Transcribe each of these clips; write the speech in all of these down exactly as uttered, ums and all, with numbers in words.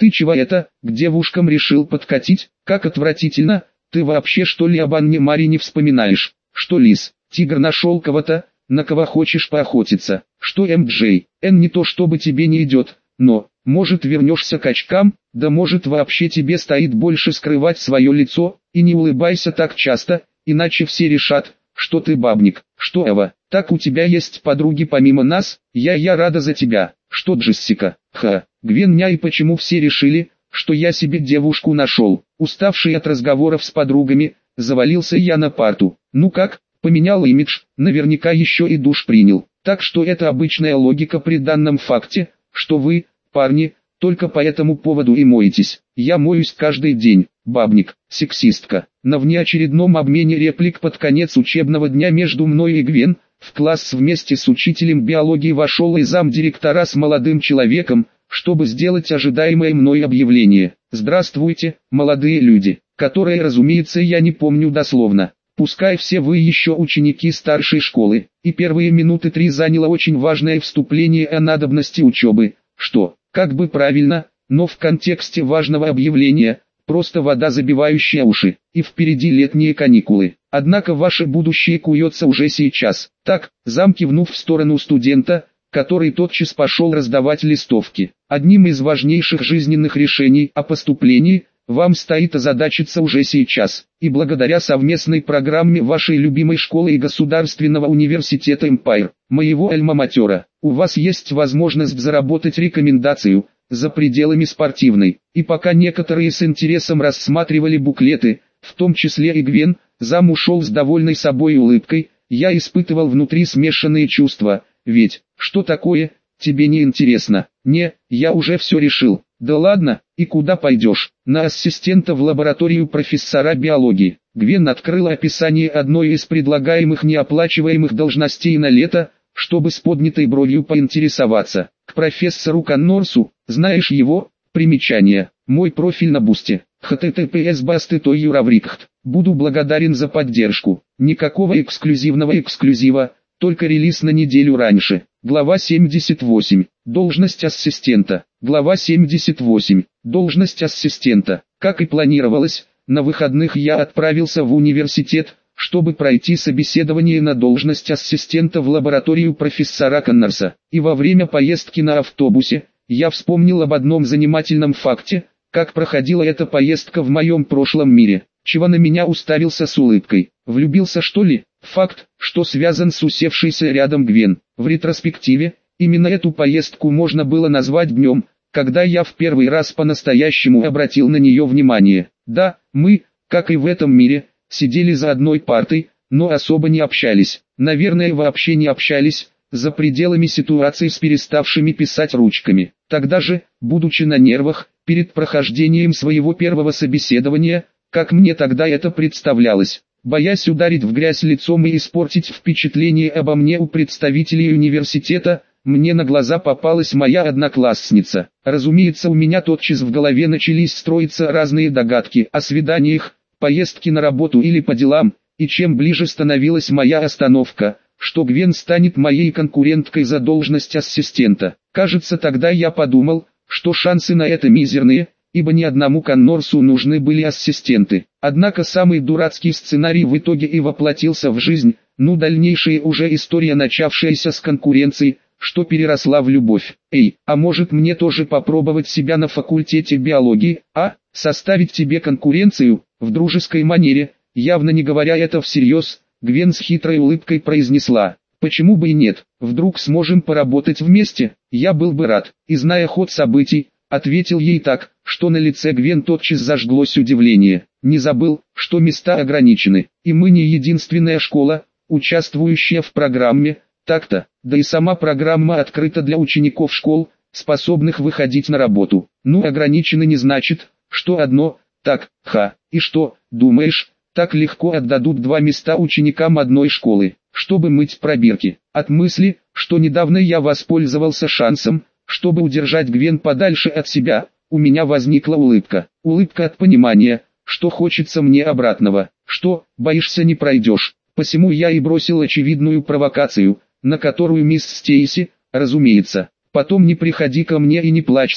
Ты чего это, к девушкам решил подкатить? Как отвратительно, ты вообще что ли об Анне Маре не вспоминаешь? Что Лис, тигр нашел кого-то, на кого хочешь поохотиться? Что эм джей, Н не то чтобы тебе не идет, но, может вернешься к очкам, да может вообще тебе стоит больше скрывать свое лицо, и не улыбайся так часто, иначе все решат, что ты бабник. Что Эва, так у тебя есть подруги помимо нас? Я я рада за тебя. Что Джессика? Ха, Гвен ня, и почему все решили, что я себе девушку нашел? Уставший от разговоров с подругами, завалился я на парту. Ну как, поменял имидж, наверняка еще и душ принял. Так что это обычная логика при данном факте, что вы, парни, только по этому поводу и моетесь. Я моюсь каждый день, бабник, сексистка. На внеочередном обмене реплик под конец учебного дня между мной и Гвен, в класс вместе с учителем биологии вошел и замдиректора с молодым человеком, чтобы сделать ожидаемое мной объявление. Здравствуйте, молодые люди, которые, разумеется, я не помню дословно. Пускай все вы еще ученики старшей школы, и первые минуты три заняло очень важное вступление о надобности учебы, что, как бы правильно, но в контексте важного объявления, просто вода забивающая уши, и впереди летние каникулы. Однако ваше будущее куется уже сейчас. Так, зам кивнув в сторону студента, который тотчас пошел раздавать листовки. Одним из важнейших жизненных решений о поступлении, вам стоит озадачиться уже сейчас, и благодаря совместной программе вашей любимой школы и государственного университета Empire, моего альма-матера, у вас есть возможность заработать рекомендацию за пределами спортивной. И пока некоторые с интересом рассматривали буклеты, в том числе и Гвен, зам ушел с довольной собой улыбкой, я испытывал внутри смешанные чувства, ведь, что такое, тебе не интересно? Не, я уже все решил. Да ладно, и куда пойдешь? На ассистента в лабораторию профессора биологии. Гвен открыла описание одной из предлагаемых неоплачиваемых должностей на лето, чтобы с поднятой бровью поинтересоваться. К профессору Коннорсу, знаешь его? Примечание. Мой профиль на Бусте. эйч ти ти пи эс басты точка юраврикхт. Буду благодарен за поддержку. Никакого эксклюзивного эксклюзива, только релиз на неделю раньше. Глава семьдесят восемь. Должность ассистента. Глава семьдесят восемь. Должность ассистента. Как и планировалось, на выходных я отправился в университет, чтобы пройти собеседование на должность ассистента в лабораторию профессора Коннорса. И во время поездки на автобусе, я вспомнил об одном занимательном факте, как проходила эта поездка в моем прошлом мире, чего на меня уставился с улыбкой. Влюбился что ли? Факт, что связан с усевшейся рядом Гвен. В ретроспективе, именно эту поездку можно было назвать днем, когда я в первый раз по-настоящему обратил на нее внимание. Да, мы, как и в этом мире, сидели за одной партой, но особо не общались. Наверное, вообще не общались, за пределами ситуации с переставшими писать ручками. Тогда же, будучи на нервах, перед прохождением своего первого собеседования, как мне тогда это представлялось, боясь ударить в грязь лицом и испортить впечатление обо мне у представителей университета, мне на глаза попалась моя одноклассница. Разумеется, у меня тотчас в голове начались строиться разные догадки о свиданиях, поездке на работу или по делам, и чем ближе становилась моя остановка, что Гвен станет моей конкуренткой за должность ассистента. Кажется, тогда я подумал, что шансы на это мизерные, ибо ни одному Коннорсу нужны были ассистенты. Однако самый дурацкий сценарий в итоге и воплотился в жизнь, ну дальнейшая уже история, начавшаяся с конкуренции, что переросла в любовь. Эй, а может мне тоже попробовать себя на факультете биологии, а? Составить тебе конкуренцию, в дружеской манере, явно не говоря это всерьез, Гвен с хитрой улыбкой произнесла. Почему бы и нет, вдруг сможем поработать вместе, я был бы рад. И зная ход событий, ответил ей так, что на лице Гвен тотчас зажглось удивление. Не забыл, что места ограничены, и мы не единственная школа, участвующая в программе, так-то, да и сама программа открыта для учеников школ, способных выходить на работу. Ну, ограничены не значит, что одно, так, ха, и что, думаешь, так легко отдадут два места ученикам одной школы, чтобы мыть пробирки? От мысли, что недавно я воспользовался шансом, чтобы удержать Гвен подальше от себя, у меня возникла улыбка. Улыбка от понимания, что хочется мне обратного, что, боишься не пройдешь. Посему я и бросил очевидную провокацию, на которую мисс Стейси, разумеется, потом не приходи ко мне и не плачься,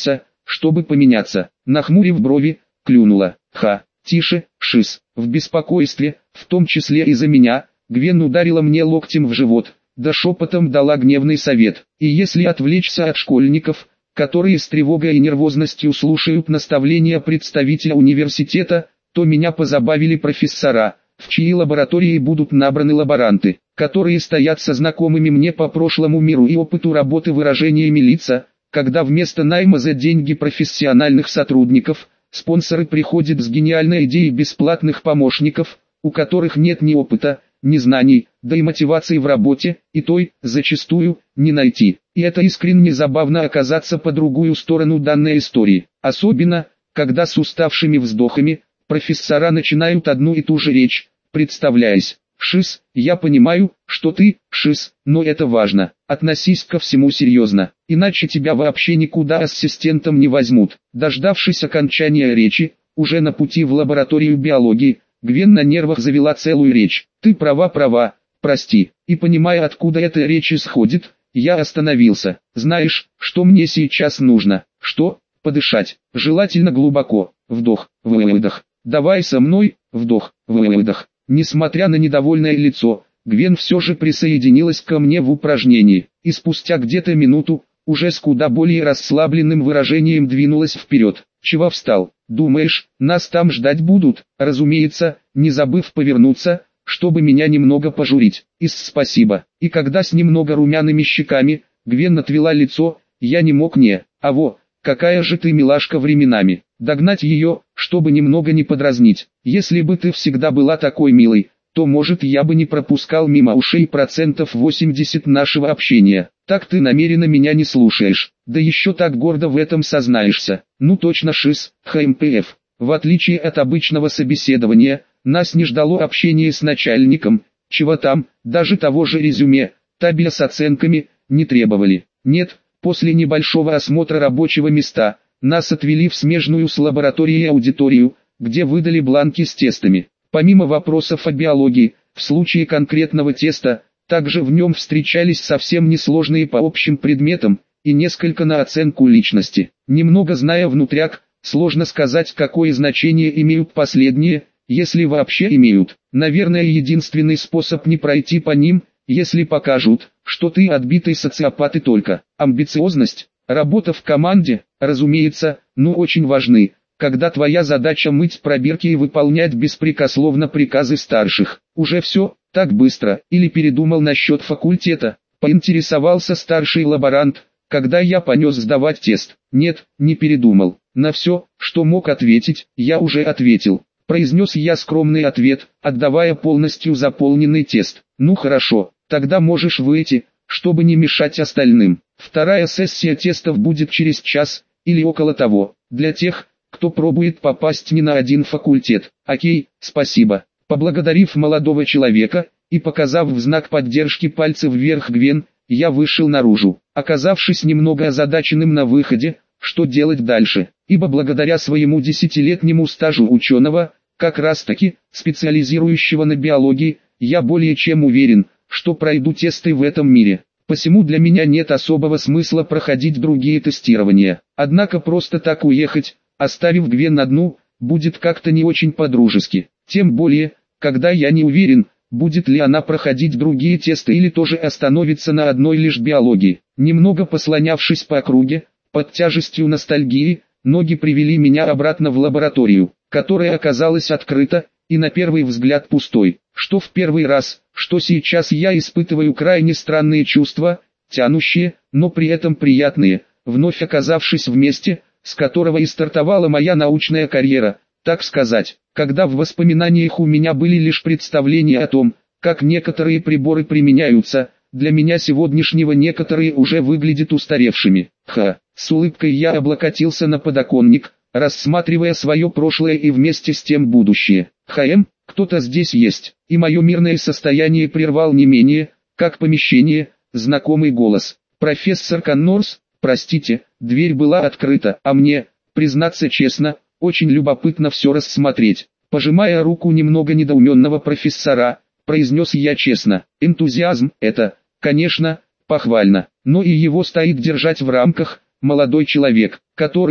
чтобы поменяться. Нахмурив брови, клюнула. Ха, тише, шиз. В беспокойстве, в том числе из-за меня, Гвен ударила мне локтем в живот, да шепотом дала гневный совет. И если отвлечься от школьников, которые с тревогой и нервозностью слушают наставления представителя университета, то меня позабавили профессора, в чьи лаборатории будут набраны лаборанты, которые стоят со знакомыми мне по прошлому миру и опыту работы выражениями лица, когда вместо найма за деньги профессиональных сотрудников, спонсоры приходят с гениальной идеей бесплатных помощников, у которых нет ни опыта, ни знаний, да и мотивации в работе, и той, зачастую, не найти. И это искренне забавно оказаться по другую сторону данной истории. Особенно, когда с уставшими вздохами, профессора начинают одну и ту же речь, представляясь: «Шиз, я понимаю, что ты, Шиз, но это важно. Относись ко всему серьезно, иначе тебя вообще никуда ассистентом не возьмут». Дождавшись окончания речи, уже на пути в лабораторию биологии, Гвен на нервах завела целую речь. «Ты права, права, прости». И понимая, откуда эта речь исходит, я остановился. «Знаешь, что мне сейчас нужно?» «Что?» «Подышать. Желательно глубоко. Вдох, выдох. Давай со мной. Вдох, выдох». Несмотря на недовольное лицо, Гвен все же присоединилась ко мне в упражнении, и спустя где-то минуту, уже с куда более расслабленным выражением двинулась вперед. «Чего встал? Думаешь, нас там ждать будут?» Разумеется, не забыв повернуться, чтобы меня немного пожурить. «Ис, спасибо». И когда с немного румяными щеками, Гвен отвела лицо, я не мог не. «А во, какая же ты милашка временами». Догнать ее, чтобы немного не подразнить. «Если бы ты всегда была такой милой, то, может, я бы не пропускал мимо ушей процентов восемьдесят нашего общения. Так ты намеренно меня не слушаешь, да еще так гордо в этом сознаешься». Ну точно, Шиз, ХМПФ. В отличие от обычного собеседования, нас не ждало общение с начальником, чего там, даже того же резюме, табеля с оценками, не требовали. Нет, после небольшого осмотра рабочего места, нас отвели в смежную с лабораторией аудиторию, где выдали бланки с тестами. Помимо вопросов о биологии, в случае конкретного теста, также в нем встречались совсем несложные по общим предметам, и несколько на оценку личности. Немного зная внутряк, сложно сказать, какое значение имеют последние, если вообще имеют. Наверное, единственный способ не пройти по ним, если покажут, что ты отбитый социопат и только. Амбициозность, работа в команде, разумеется, но очень важны, когда твоя задача мыть пробирки и выполнять беспрекословно приказы старших. Уже все, так быстро, или передумал насчет факультета, поинтересовался старший лаборант, когда я понес сдавать тест. Нет, не передумал. На все, что мог ответить, я уже ответил. Произнес я скромный ответ, отдавая полностью заполненный тест. Ну хорошо, тогда можешь выйти, чтобы не мешать остальным. Вторая сессия тестов будет через час, или около того, для тех, кто пробует попасть не на один факультет. Окей, спасибо. Поблагодарив молодого человека, и показав в знак поддержки пальцев вверх Гвен, я вышел наружу, оказавшись немного озадаченным на выходе, что делать дальше, ибо благодаря своему десятилетнему стажу ученого, как раз таки, специализирующего на биологии, я более чем уверен, что пройду тесты в этом мире. Посему для меня нет особого смысла проходить другие тестирования. Однако просто так уехать, оставив Гвен одну, будет как-то не очень по-дружески. Тем более, когда я не уверен, будет ли она проходить другие тесты или тоже остановится на одной лишь биологии. Немного послонявшись по округе, под тяжестью ностальгии, ноги привели меня обратно в лабораторию, которая оказалась открыта, и на первый взгляд пустой. Что в первый раз, что сейчас я испытываю крайне странные чувства, тянущие, но при этом приятные, вновь оказавшись в месте, с которого и стартовала моя научная карьера, так сказать, когда в воспоминаниях у меня были лишь представления о том, как некоторые приборы применяются, для меня сегодняшнего некоторые уже выглядят устаревшими. Ха, с улыбкой я облокотился на подоконник, рассматривая свое прошлое и вместе с тем будущее. ХМ, кто-то здесь есть, и мое мирное состояние прервал не менее, как помещение, знакомый голос. «Профессор Коннорс, простите, дверь была открыта, а мне, признаться честно, очень любопытно все рассмотреть». Пожимая руку немного недоуменного профессора, произнес я честно: энтузиазм — это, конечно, похвально, но и его стоит держать в рамках. Молодой человек, который,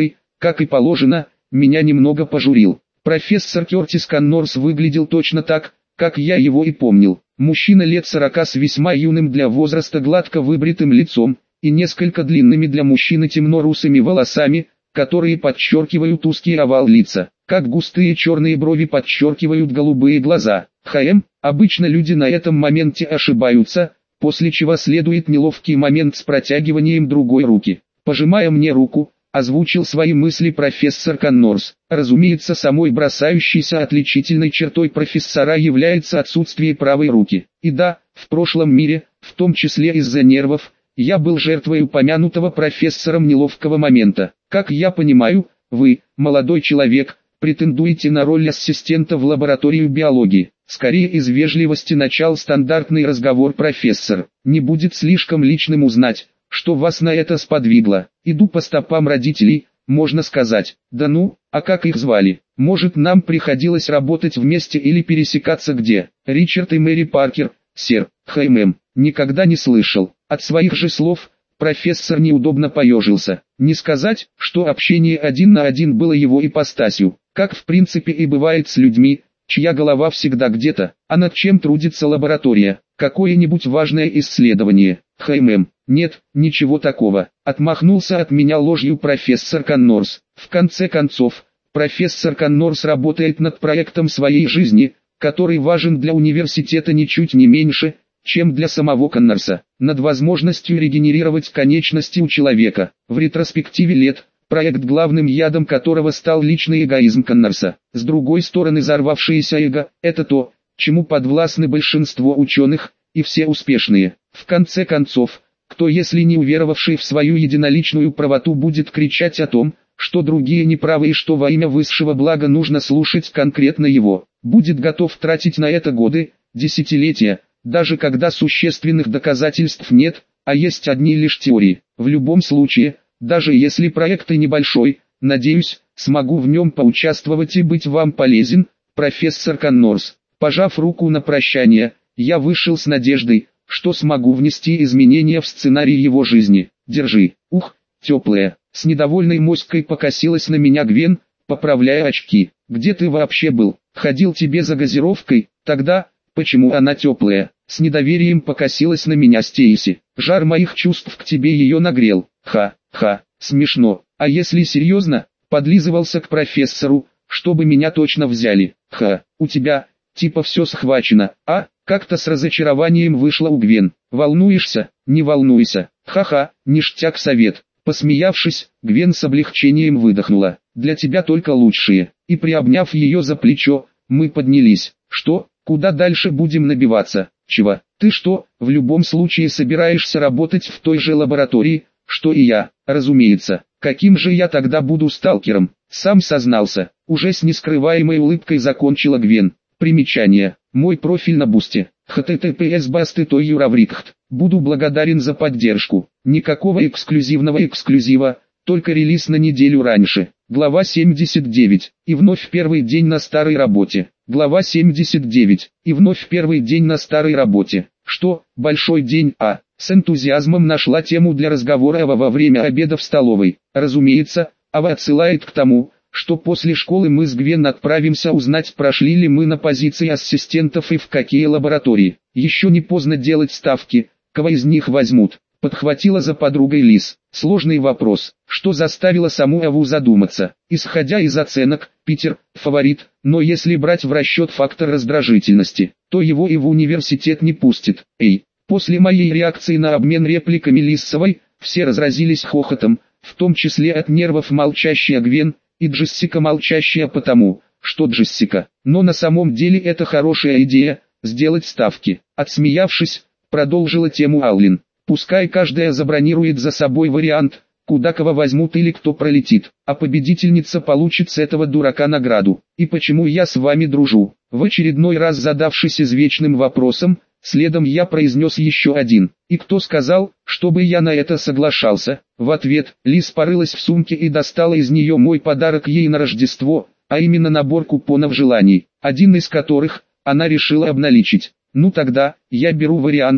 как и положено, меня немного пожурил. Профессор Кертис Коннорс выглядел точно так, как я его и помнил. Мужчина лет сорока с весьма юным для возраста гладко выбритым лицом, и несколько длинными для мужчины темно-русыми волосами, которые подчеркивают узкий овал лица, как густые черные брови подчеркивают голубые глаза. ХМ, обычно люди на этом моменте ошибаются, после чего следует неловкий момент с протягиванием другой руки. Пожимая мне руку, озвучил свои мысли профессор Коннорс. Разумеется, самой бросающейся отличительной чертой профессора является отсутствие правой руки. И да, в прошлом мире, в том числе из-за нервов, я был жертвой упомянутого профессором неловкого момента. Как я понимаю, вы, молодой человек, претендуете на роль ассистента в лабораторию биологии. Скорее из вежливости начал стандартный разговор профессор. Не будет слишком личным узнать, что вас на это сподвигло. Иду по стопам родителей, можно сказать. Да ну, а как их звали? Может, нам приходилось работать вместе или пересекаться где? Ричард и Мэри Паркер, сэр. ХММ. Никогда не слышал. От своих же слов, профессор неудобно поежился. Не сказать, что общение один на один было его ипостасью, как в принципе и бывает с людьми, чья голова всегда где-то, а над чем трудится лаборатория, какое-нибудь важное исследование. ХММ. Нет, ничего такого. Отмахнулся от меня ложью профессор Коннорс. В конце концов, профессор Коннорс работает над проектом своей жизни, который важен для университета ничуть не меньше, чем для самого Коннорса, над возможностью регенерировать конечности у человека. В ретроспективе лет, проект, главным ядом которого стал личный эгоизм Коннорса. С другой стороны, взорвавшееся эго – это то, чему подвластны большинство ученых, и все успешные. В конце концов, кто, если не уверовавший в свою единоличную правоту, будет кричать о том, что другие неправы и что во имя высшего блага нужно слушать конкретно его, будет готов тратить на это годы, десятилетия, даже когда существенных доказательств нет, а есть одни лишь теории. В любом случае, даже если проект и небольшой, надеюсь, смогу в нем поучаствовать и быть вам полезен, профессор Коннорс. Пожав руку на прощание, я вышел с надеждой, что смогу внести изменения в сценарий его жизни. Держи. Ух, теплая. С недовольной моськой покосилась на меня Гвен, поправляя очки. Где ты вообще был? Ходил тебе за газировкой? Тогда, почему она теплая? С недоверием покосилась на меня Стейси. Жар моих чувств к тебе ее нагрел. Ха-ха, смешно. А если серьезно, подлизывался к профессору, чтобы меня точно взяли. Ха, у тебя, типа все схвачено, а? Как-то с разочарованием вышло у Гвен. Волнуешься? Не волнуйся. Ха-ха, ништяк совет. Посмеявшись, Гвен с облегчением выдохнула. Для тебя только лучшие. И приобняв ее за плечо, мы поднялись. Что? Куда дальше будем набиваться? Чего? Ты что, в любом случае собираешься работать в той же лаборатории, что и я? Разумеется. Каким же я тогда буду сталкером? Сам сознался. Уже с нескрываемой улыбкой закончила Гвен. Примечание. Мой профиль на Бусти. эйч ти ти пи эс басты той юраврикхт. Буду благодарен за поддержку. Никакого эксклюзивного эксклюзива, только релиз на неделю раньше. Глава семьдесят девять. И вновь первый день на старой работе. Глава семьдесят девять. И вновь первый день на старой работе. Что, большой день, а? С энтузиазмом нашла тему для разговора Ава во время обеда в столовой. Разумеется, Ава отсылает к тому, что после школы мы с Гвен отправимся узнать, прошли ли мы на позиции ассистентов и в какие лаборатории. Еще не поздно делать ставки, кого из них возьмут. Подхватила за подругой Лиз. Сложный вопрос, что заставило саму Аву задуматься. Исходя из оценок, Питер – фаворит, но если брать в расчет фактор раздражительности, то его и в университет не пустит. Эй, после моей реакции на обмен репликами Лиссовой, все разразились хохотом, в том числе от нервов молчащая Гвен, и Джессика молчащая потому, что Джессика. Но на самом деле это хорошая идея, сделать ставки. Отсмеявшись, продолжила тему Аллин. Пускай каждая забронирует за собой вариант, куда кого возьмут или кто пролетит, а победительница получит с этого дурака награду. И почему я с вами дружу? В очередной раз задавшись извечным вопросом, следом я произнес еще один. И кто сказал, чтобы я на это соглашался? В ответ, Лиз порылась в сумке и достала из нее мой подарок ей на Рождество, а именно набор купонов желаний, один из которых она решила обналичить. Ну тогда, я беру вариант,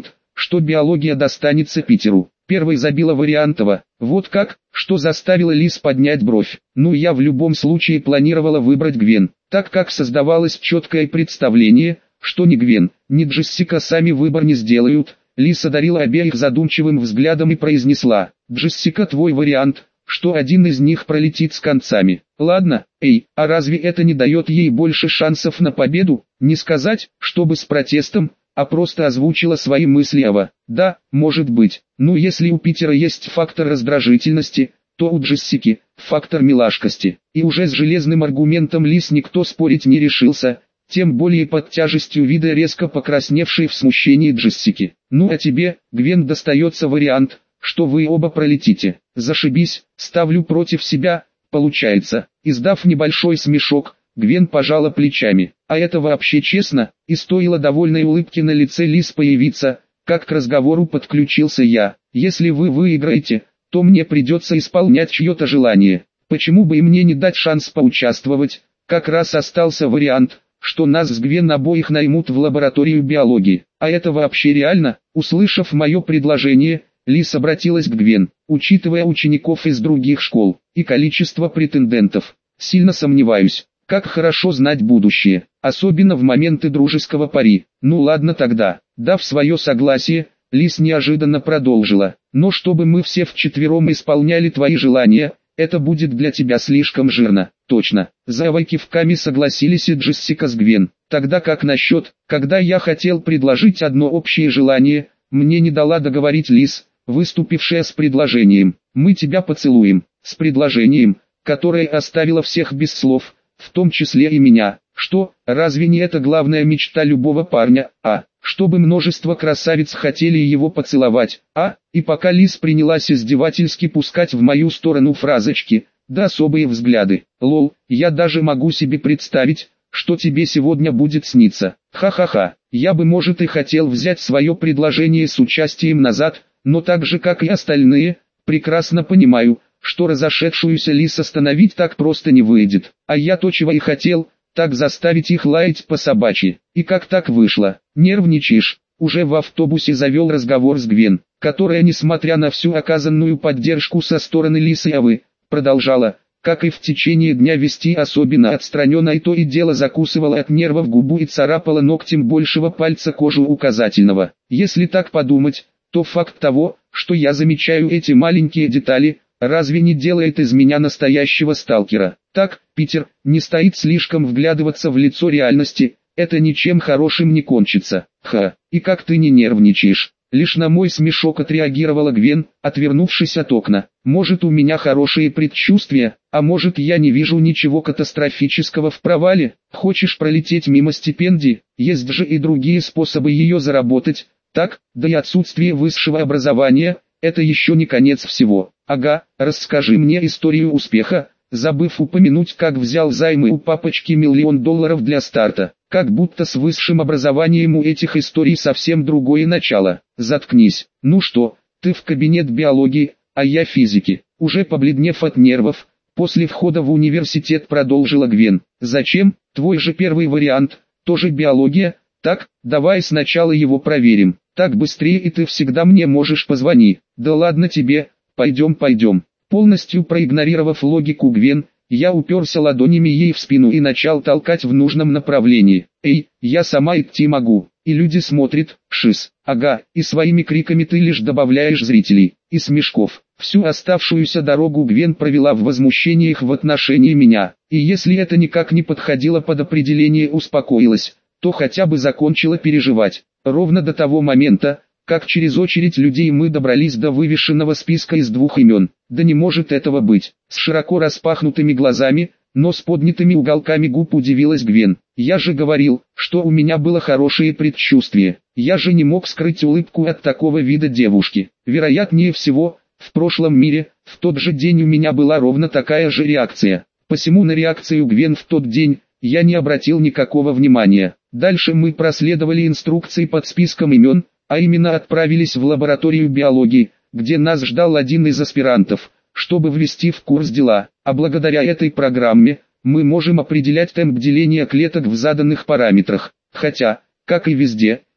что биология достанется Питеру. Первой забила Вариантова. Вот как, что заставило Лиз поднять бровь. Ну, я в любом случае планировала выбрать Гвен, так как создавалось четкое представление, что ни Гвен, ни Джессика сами выбор не сделают. Лиз одарила обеих задумчивым взглядом и произнесла: «Джессика, твой вариант, что один из них пролетит с концами». Ладно, эй, а разве это не дает ей больше шансов на победу? Не сказать, чтобы с протестом, а просто озвучила свои мысли Ава. Да, может быть. Ну, если у Питера есть фактор раздражительности, то у Джессики фактор милашкости. И уже с железным аргументом Лиз никто спорить не решился, тем более под тяжестью вида резко покрасневшей в смущении Джессики. Ну а тебе, Гвен, достается вариант, что вы оба пролетите. Зашибись, ставлю против себя, получается. Издав небольшой смешок, Гвен пожала плечами. А это вообще честно? И стоило довольной улыбки на лице Лиз появиться, как к разговору подключился я. Если вы выиграете, то мне придется исполнять чье-то желание. Почему бы и мне не дать шанс поучаствовать? Как раз остался вариант, что нас с Гвен обоих наймут в лабораторию биологии. А это вообще реально? Услышав мое предложение, Лиз обратилась к Гвен. Учитывая учеников из других школ и количество претендентов, сильно сомневаюсь. Как хорошо знать будущее, особенно в моменты дружеского пари. Ну ладно тогда. Дав свое согласие, Лиз неожиданно продолжила. Но чтобы мы все вчетвером исполняли твои желания, это будет для тебя слишком жирно. Точно. За Авой кивками согласились и Джессика с Гвен. Тогда как насчет, когда я хотел предложить одно общее желание, мне не дала договорить Лиз, выступившая с предложением. Мы тебя поцелуем. С предложением, которое оставило всех без слов, в том числе и меня. Что, разве не это главная мечта любого парня, а? Чтобы множество красавиц хотели его поцеловать, а? И пока Лиз принялась издевательски пускать в мою сторону фразочки, да особые взгляды. Лол, я даже могу себе представить, что тебе сегодня будет сниться. Ха-ха-ха, я бы может и хотел взять свое предложение с участием назад, но так же как и остальные, прекрасно понимаю, что разошедшуюся Лиз остановить так просто не выйдет. А я то чего и хотел, так заставить их лаять по собачьи. И как так вышло? Нервничаешь? Уже в автобусе завел разговор с Гвен, которая, несмотря на всю оказанную поддержку со стороны Лиз и Авы, продолжала, как и в течение дня вести особенно отстраненно, и то и дело закусывала от нервов губу и царапала ногтем большего пальца кожу указательного. Если так подумать, то факт того, что я замечаю эти маленькие детали, разве не делает из меня настоящего сталкера? Так, Питер, не стоит слишком вглядываться в лицо реальности, это ничем хорошим не кончится. Ха, и как ты не нервничаешь? Лишь на мой смешок отреагировала Гвен, отвернувшись от окна. Может, у меня хорошие предчувствия, а может, я не вижу ничего катастрофического в провале? Хочешь пролететь мимо стипендии? Есть же и другие способы ее заработать. Так, да и отсутствие высшего образования – это еще не конец всего. Ага, расскажи мне историю успеха, забыв упомянуть, как взял займы у папочки миллион долларов для старта. Как будто с высшим образованием у этих историй совсем другое начало. Заткнись. Ну что, ты в кабинет биологии, а я физики. Уже побледнев от нервов, после входа в университет продолжила Гвен. Зачем? Твой же первый вариант, тоже биология. Так, давай сначала его проверим. Так быстрее, и ты всегда мне можешь позвони. Да ладно тебе, пойдем пойдем. Полностью проигнорировав логику Гвен, я уперся ладонями ей в спину и начал толкать в нужном направлении. Эй, я сама идти могу. И люди смотрят, шиз. Ага, и своими криками ты лишь добавляешь зрителей и смешков. Всю оставшуюся дорогу Гвен провела в возмущениях в отношении меня. И если это никак не подходило под определение успокоилась, то хотя бы закончила переживать. Ровно до того момента, как через очередь людей мы добрались до вывешенного списка из двух имен. Да не может этого быть. С широко распахнутыми глазами, но с поднятыми уголками губ удивилась Гвен. Я же говорил, что у меня было хорошее предчувствие. Я же не мог скрыть улыбку от такого вида девушки. Вероятнее всего, в прошлом мире, в тот же день у меня была ровно такая же реакция. Посему на реакцию Гвен в тот день я не обратил никакого внимания. Дальше мы проследовали инструкции под списком имен, а именно отправились в лабораторию биологии, где нас ждал один из аспирантов, чтобы ввести в курс дела. А благодаря этой программе, мы можем определять темп деления клеток в заданных параметрах. Хотя, как и везде,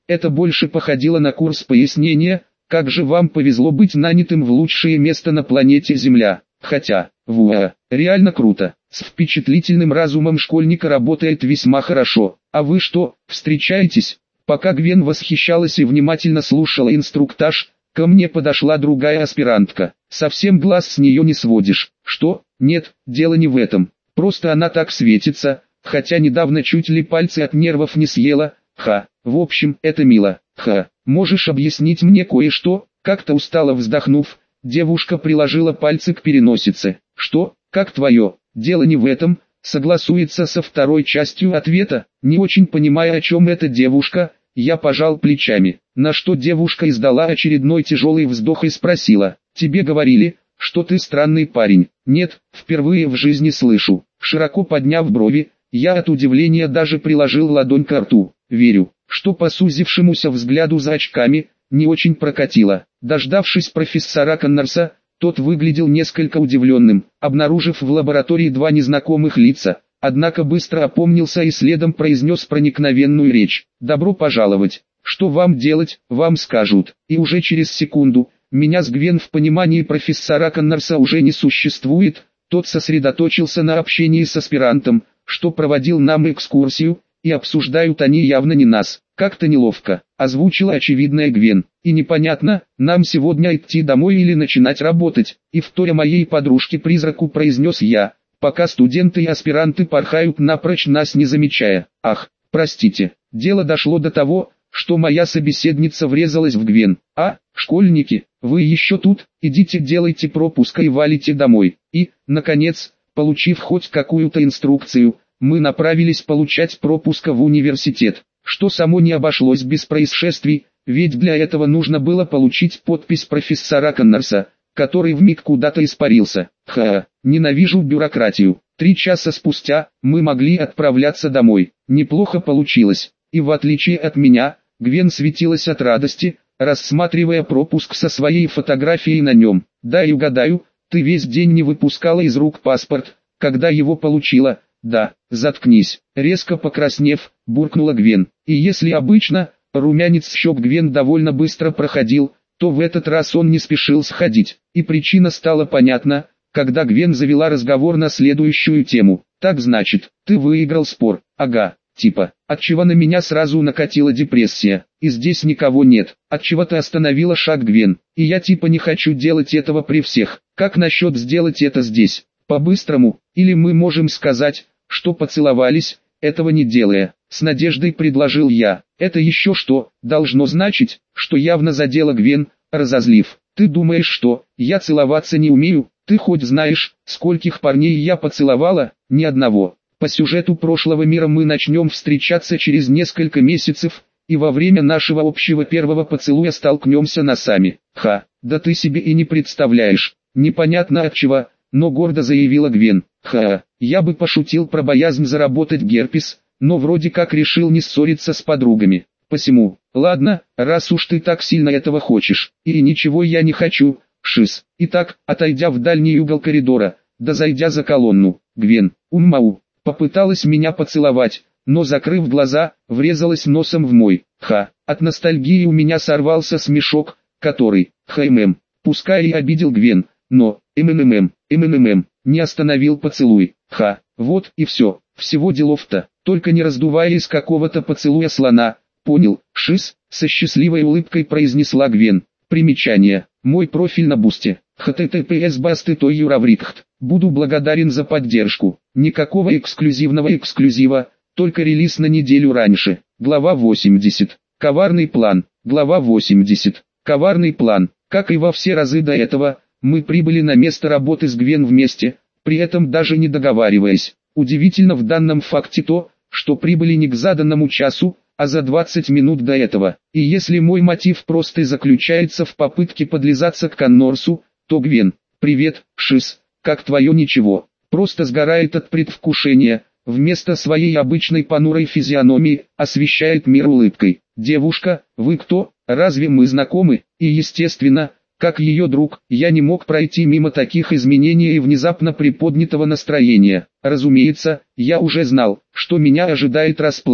Это больше походило на курс пояснения, как же вам повезло быть нанятым в лучшее место на планете Земля. Хотя, вуа, реально круто. С впечатлительным разумом школьника работает весьма хорошо. А вы что, встречаетесь? Пока Гвен восхищалась и внимательно слушала инструктаж, ко мне подошла другая аспирантка. Совсем глаз с нее не сводишь. Что? Нет, дело не в этом. Просто она так светится, хотя недавно чуть ли пальцы от нервов не съела. Ха, в общем, это мило. Ха, можешь объяснить мне кое-что? Как-то устало вздохнув, девушка приложила пальцы к переносице. Что? Как твое? Дело не в этом. Согласуется со второй частью ответа. Не очень понимая, о чем эта девушка, я пожал плечами. На что девушка издала очередной тяжелый вздох и спросила: тебе говорили, что ты странный парень? Нет, впервые в жизни слышу. Широко подняв брови, я от удивления даже приложил ладонь к рту. Верю, что по сузившемуся взгляду за очками не очень прокатило. Дождавшись профессора Коннорса, тот выглядел несколько удивленным, обнаружив в лаборатории два незнакомых лица, однако быстро опомнился и следом произнес проникновенную речь. «Добро пожаловать! Что вам делать, вам скажут». И уже через секунду, меня с Гвен в понимании профессора Коннорса уже не существует, тот сосредоточился на общении с аспирантом, что проводил нам экскурсию, и обсуждают они явно не нас. Как-то неловко, озвучила очевидная Гвен. И непонятно, нам сегодня идти домой или начинать работать. И вторя моей подружке-призраку произнес я, пока студенты и аспиранты порхают напрочь нас не замечая. Ах, простите, дело дошло до того, что моя собеседница врезалась в Гвен. А, школьники, вы еще тут, идите делайте пропуск и валите домой. И, наконец, получив хоть какую-то инструкцию, мы направились получать пропуск в университет, что само не обошлось без происшествий, ведь для этого нужно было получить подпись профессора Коннорса, который вмиг куда-то испарился. Ха, ненавижу бюрократию. Три часа спустя, мы могли отправляться домой. Неплохо получилось, и в отличие от меня, Гвен светилась от радости, рассматривая пропуск со своей фотографией на нем. Дай угадаю, ты весь день не выпускала из рук паспорт, когда его получила. Да, заткнись, резко покраснев, буркнула Гвен. И если обычно, румянец щек Гвен довольно быстро проходил, то в этот раз он не спешил сходить. И причина стала понятна, когда Гвен завела разговор на следующую тему. Так значит, ты выиграл спор. Ага, типа, отчего на меня сразу накатила депрессия. И здесь никого нет. Отчего ты остановила шаг, Гвен? И я типа не хочу делать этого при всех. Как насчет сделать это здесь? По-быстрому, или мы можем сказать, что поцеловались, этого не делая, с надеждой предложил я. Это еще что, должно значить, что явно задела Гвен, разозлив. Ты думаешь, что, я целоваться не умею? Ты хоть знаешь, скольких парней я поцеловала? Ни одного. По сюжету прошлого мира мы начнем встречаться через несколько месяцев, и во время нашего общего первого поцелуя столкнемся носами. Ха, да ты себе и не представляешь. Непонятно от чего, но гордо заявила Гвен. Ха, я бы пошутил про боязнь заработать герпес, но вроде как решил не ссориться с подругами. Посему, ладно, раз уж ты так сильно этого хочешь, и ничего я не хочу, шиз. Итак, отойдя в дальний угол коридора, да зайдя за колонну, Гвен, уммау, попыталась меня поцеловать, но закрыв глаза, врезалась носом в мой. Ха, от ностальгии у меня сорвался смешок, который, хмм, пускай и обидел Гвен, но, ммм, ммм, не остановил поцелуй. Ха, вот и все, всего делов-то, только не раздувая из какого-то поцелуя слона. Понял, шиз, со счастливой улыбкой произнесла Гвен. Примечание, мой профиль на бусте, https басты той юраврикхт. Буду благодарен за поддержку. Никакого эксклюзивного эксклюзива, только релиз на неделю раньше. Глава восемьдесят. Коварный план. Глава восемьдесят. Коварный план. Как и во все разы до этого, мы прибыли на место работы с Гвен вместе, при этом даже не договариваясь. Удивительно в данном факте то, что прибыли не к заданному часу, а за двадцать минут до этого. И если мой мотив просто заключается в попытке подлизаться к Коннорсу, то Гвен, привет, шиз, как твое ничего, просто сгорает от предвкушения, вместо своей обычной понурой физиономии, освещает мир улыбкой. Девушка, вы кто, разве мы знакомы? И естественно, как ее друг, я не мог пройти мимо таких изменений и внезапно приподнятого настроения. Разумеется, я уже знал, что меня ожидает расплата.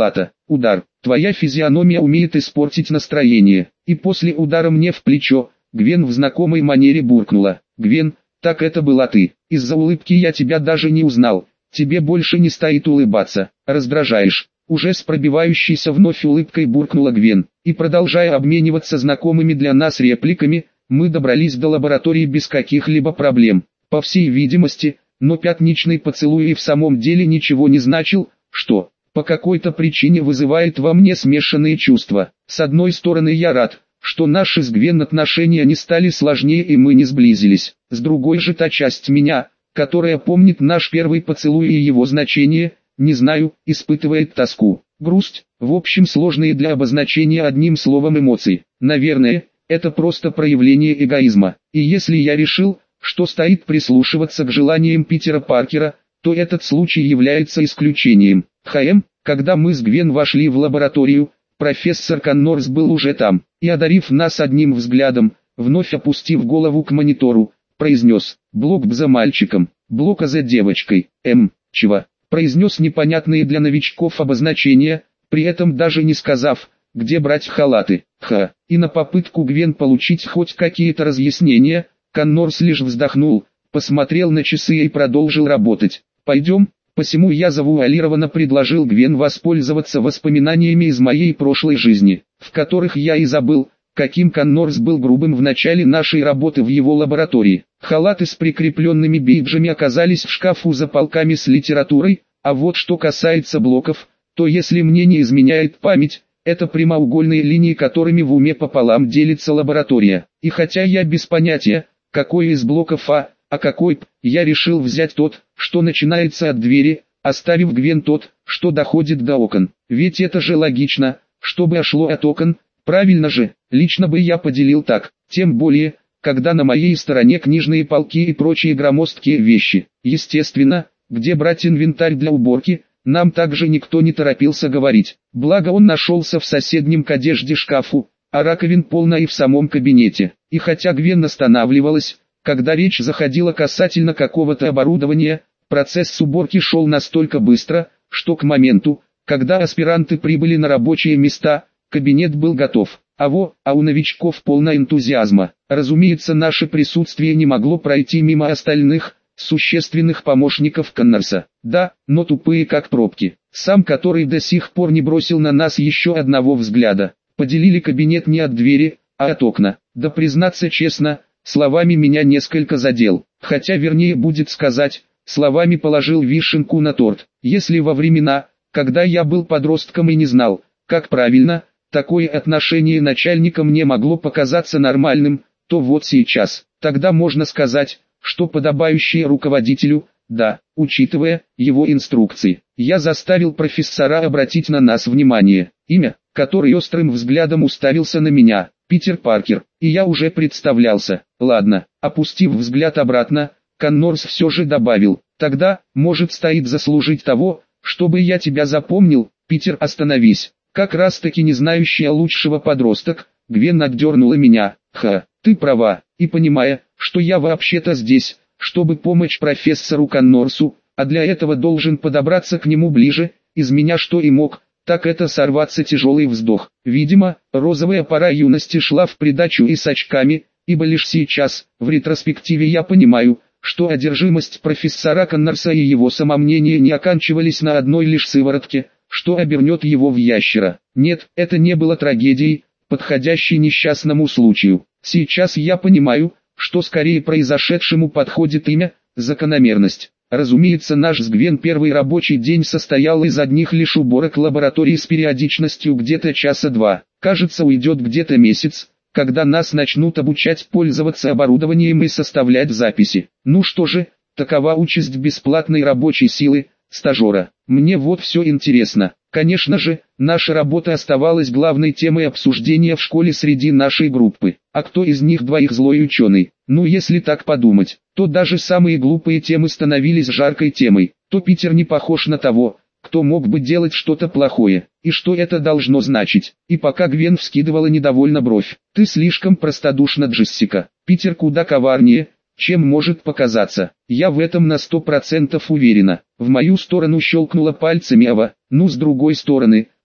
Удар. Твоя физиономия умеет испортить настроение. И после удара мне в плечо, Гвен в знакомой манере буркнула. Гвен, так это была ты. Из-за улыбки я тебя даже не узнал. Тебе больше не стоит улыбаться. Раздражаешь. Уже с пробивающейся вновь улыбкой буркнула Гвен. И продолжая обмениваться знакомыми для нас репликами, мы добрались до лаборатории без каких-либо проблем. По всей видимости, но пятничный поцелуй и в самом деле ничего не значил, что по какой-то причине вызывает во мне смешанные чувства. С одной стороны я рад, что наши с Гвен отношения не стали сложнее и мы не сблизились. С другой же та часть меня, которая помнит наш первый поцелуй и его значение, не знаю, испытывает тоску, грусть, в общем сложные для обозначения одним словом эмоции. Наверное, это просто проявление эгоизма. И если я решил, что стоит прислушиваться к желаниям Питера Паркера, то этот случай является исключением. ХМ, когда мы с Гвен вошли в лабораторию, профессор Коннорс был уже там, и одарив нас одним взглядом, вновь опустив голову к монитору, произнес: «Блок Б за мальчиком, блок А за девочкой, М, чего?» Произнес непонятные для новичков обозначения, при этом даже не сказав, где брать халаты. Ха. И на попытку Гвен получить хоть какие-то разъяснения, Коннорс лишь вздохнул, посмотрел на часы и продолжил работать. «Пойдем?» Посему я завуалированно предложил Гвен воспользоваться воспоминаниями из моей прошлой жизни, в которых я и забыл, каким Коннорс был грубым в начале нашей работы в его лаборатории. Халаты с прикрепленными бейджами оказались в шкафу за полками с литературой, а вот что касается блоков, то если мне не изменяет память, это прямоугольные линии, которыми в уме пополам делится лаборатория. И хотя я без понятия, какой из блоков А, а какой П, я решил взять тот, что начинается от двери, оставив Гвен тот, что доходит до окон. Ведь это же логично, чтобы ошло от окон, правильно же, лично бы я поделил так, тем более, когда на моей стороне книжные полки и прочие громоздкие вещи. Естественно, где брать инвентарь для уборки, нам также никто не торопился говорить. Благо он нашелся в соседнем к одежде шкафу, а раковин полно и в самом кабинете. И хотя Гвен останавливалась, когда речь заходила касательно какого-то оборудования, процесс уборки шел настолько быстро, что к моменту, когда аспиранты прибыли на рабочие места, кабинет был готов. А во, а у новичков полно энтузиазма. Разумеется, наше присутствие не могло пройти мимо остальных, существенных помощников Коннорса. Да, но тупые как пробки. Сам который до сих пор не бросил на нас еще одного взгляда. Поделили кабинет не от двери, а от окна. Да признаться честно, словами меня несколько задел. Хотя вернее будет сказать, словами положил вишенку на торт. Если во времена, когда я был подростком и не знал, как правильно, такое отношение начальника мне могло показаться нормальным, то вот сейчас, тогда можно сказать, что подобающее руководителю, да, учитывая его инструкции. Я заставил профессора обратить на нас внимание. Имя, который острым взглядом уставился на меня, Питер Паркер, и я уже представлялся. Ладно, опустив взгляд обратно, Коннорс все же добавил: тогда, может, стоит заслужить того, чтобы я тебя запомнил. Питер, остановись. Как раз таки не знающая лучшего подросток, Гвен отдернула меня. Ха, ты права, и понимая, что я вообще-то здесь, чтобы помочь профессору Коннорсу, а для этого должен подобраться к нему ближе, из меня что и мог, так это сорваться тяжелый вздох. Видимо, розовая пора юности шла в придачу и с очками, ибо лишь сейчас, в ретроспективе я понимаю, что одержимость профессора Коннорса и его самомнение не оканчивались на одной лишь сыворотке, что обернет его в ящера. Нет, это не было трагедией, подходящей несчастному случаю. Сейчас я понимаю, что скорее произошедшему подходит имя – закономерность. Разумеется, наш с Гвен первый рабочий день состоял из одних лишь уборок лаборатории с периодичностью где-то часа два. Кажется, уйдет где-то месяц, когда нас начнут обучать пользоваться оборудованием и составлять записи. Ну что же, такова участь бесплатной рабочей силы, стажера. Мне вот все интересно. Конечно же, наша работа оставалась главной темой обсуждения в школе среди нашей группы. А кто из них двоих злой ученый? Ну если так подумать, то даже самые глупые темы становились жаркой темой. То Питер не похож на того, кто мог бы делать что-то плохое, и что это должно значить. И пока Гвен вскидывала недовольно бровь: ты слишком простодушна, Джессика. Питер куда коварнее, чем может показаться. Я в этом на сто процентов уверена. В мою сторону щелкнула пальцами Ава. Ну с другой стороны,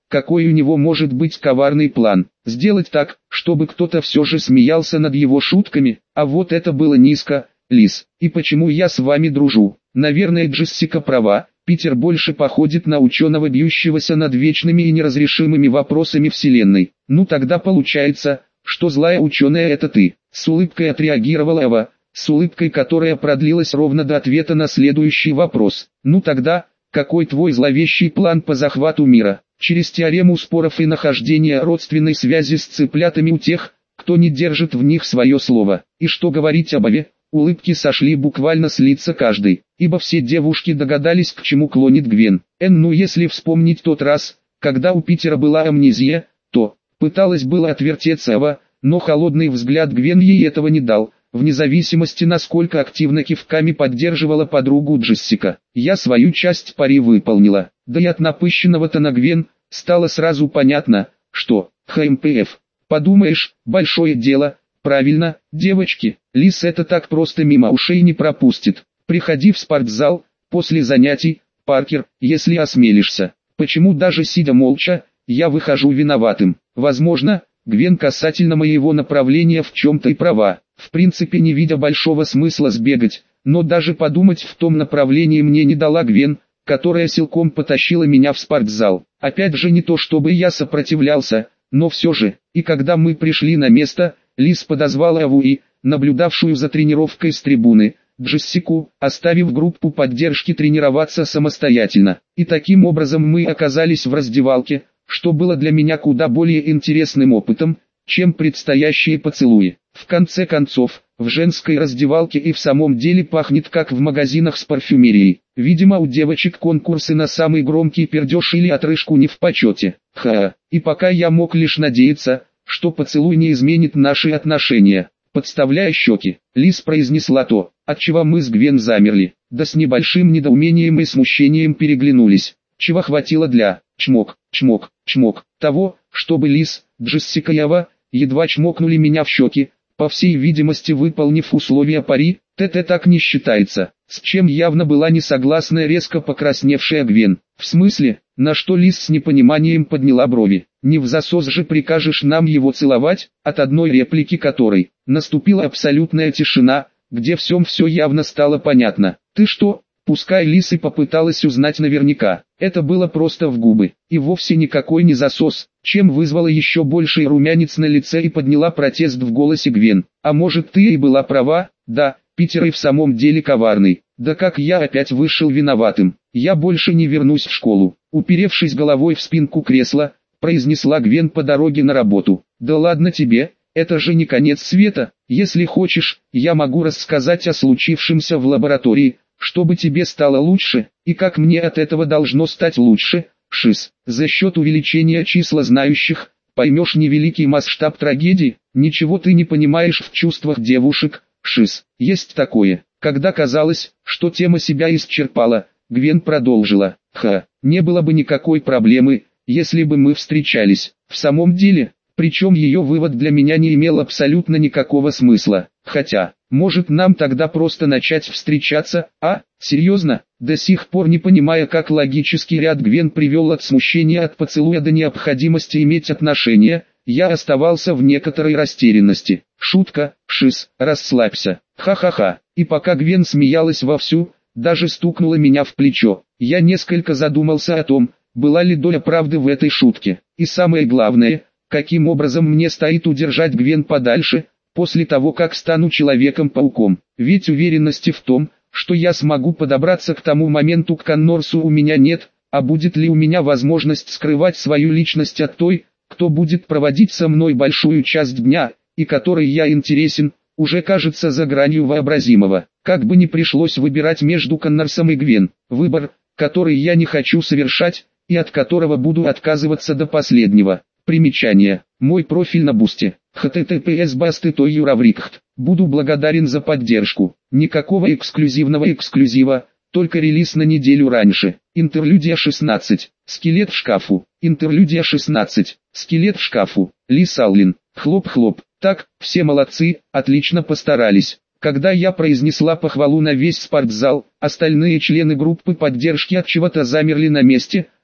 какой у него может быть коварный план. Сделать так, чтобы кто-то все же смеялся над его шутками, а вот это было низко, Лиз. И почему я с вами дружу? Наверное, Джессика права, Питер больше походит на ученого, бьющегося над вечными и неразрешимыми вопросами Вселенной. Ну тогда получается, что злая ученая это ты. С улыбкой отреагировала Эва, с улыбкой, которая продлилась ровно до ответа на следующий вопрос. Ну тогда, какой твой зловещий план по захвату мира? Через теорему споров и нахождения родственной связи с цыплятами у тех, кто не держит в них свое слово. И что говорить об Эве? Улыбки сошли буквально с лица каждой, ибо все девушки догадались, к чему клонит Гвен. Эн, ну если вспомнить тот раз, когда у Питера была амнезия, то пыталась было отвертеться Эва, но холодный взгляд Гвен ей этого не дал, вне зависимости насколько активно кивками поддерживала подругу Джессика. Я свою часть пари выполнила, да и от напыщенного-то на Гвен стало сразу понятно, что ХМПФ. Подумаешь, большое дело. Правильно, девочки, Лиз это так просто мимо ушей не пропустит. Приходи в спортзал, после занятий, Паркер, если осмелишься. Почему даже сидя молча, я выхожу виноватым? Возможно, Гвен касательно моего направления в чем-то и права. В принципе не видя большого смысла сбегать, но даже подумать в том направлении мне не дала Гвен, которая силком потащила меня в спортзал. Опять же не то чтобы я сопротивлялся, но все же, и когда мы пришли на место, Лиз подозвала Эву и, наблюдавшую за тренировкой с трибуны, Джессику, оставив группу поддержки тренироваться самостоятельно. И таким образом мы оказались в раздевалке, что было для меня куда более интересным опытом, чем предстоящие поцелуи. В конце концов, в женской раздевалке и в самом деле пахнет как в магазинах с парфюмерией. Видимо у девочек конкурсы на самый громкий пердеж или отрыжку не в почете. Ха, и пока я мог лишь надеяться, что поцелуй не изменит наши отношения. Подставляя щеки, Лиз произнесла то, от чего мы с Гвен замерли, да с небольшим недоумением и смущением переглянулись, чего хватило для чмок, чмок, чмок, того, чтобы Лиз, Джессика и Эва едва чмокнули меня в щеки, по всей видимости выполнив условия пари. ТТ так не считается, с чем явно была не согласна резко покрасневшая Гвен. В смысле, на что Лиз с непониманием подняла брови. Не в засос же прикажешь нам его целовать, от одной реплики которой наступила абсолютная тишина, где всем все явно стало понятно. Ты что? Пускай Лиз и попыталась узнать наверняка, это было просто в губы, и вовсе никакой не засос, чем вызвало еще больший румянец на лице и подняла протест в голосе Гвен. А может ты и была права, да, Питер и в самом деле коварный, да как я опять вышел виноватым, я больше не вернусь в школу. Уперевшись головой в спинку кресла, произнесла Гвен по дороге на работу. Да ладно тебе, это же не конец света, если хочешь, я могу рассказать о случившемся в лаборатории, чтобы тебе стало лучше, и как мне от этого должно стать лучше, Шиз. За счет увеличения числа знающих, поймешь невеликий масштаб трагедии, ничего ты не понимаешь в чувствах девушек, Шиз. Есть такое, когда казалось, что тема себя исчерпала, Гвен продолжила. Ха, не было бы никакой проблемы, если бы мы встречались. В самом деле, причем ее вывод для меня не имел абсолютно никакого смысла. Хотя, может нам тогда просто начать встречаться, а? Серьезно? До сих пор не понимая, как логический ряд Гвен привел от смущения от поцелуя до необходимости иметь отношения, я оставался в некоторой растерянности. Шутка, Шиз, расслабься. Ха-ха-ха. И пока Гвен смеялась вовсю, даже стукнула меня в плечо. Я несколько задумался о том, была ли доля правды в этой шутке. И самое главное, каким образом мне стоит удержать Гвен подальше, после того как стану Человеком-пауком. Ведь уверенности в том, что я смогу подобраться к тому моменту к Коннорсу у меня нет, а будет ли у меня возможность скрывать свою личность от той, кто будет проводить со мной большую часть дня, и которой я интересен, уже кажется за гранью вообразимого. Как бы ни пришлось выбирать между Коннорсом и Гвен, выбор, который я не хочу совершать, и от которого буду отказываться до последнего. Примечание. Мой профиль на Бусти. эйч ти ти пи эс басты точка юраврикхт. Буду благодарен за поддержку. Никакого эксклюзивного эксклюзива, только релиз на неделю раньше. Интерлюдия шестнадцать. Скелет в шкафу. Интерлюдия шестнадцать. Скелет в шкафу. Лиз Аллен. Хлоп-хлоп. Так, все молодцы, отлично постарались. Когда я произнесла похвалу на весь спортзал, остальные члены группы поддержки от чего-то замерли на месте,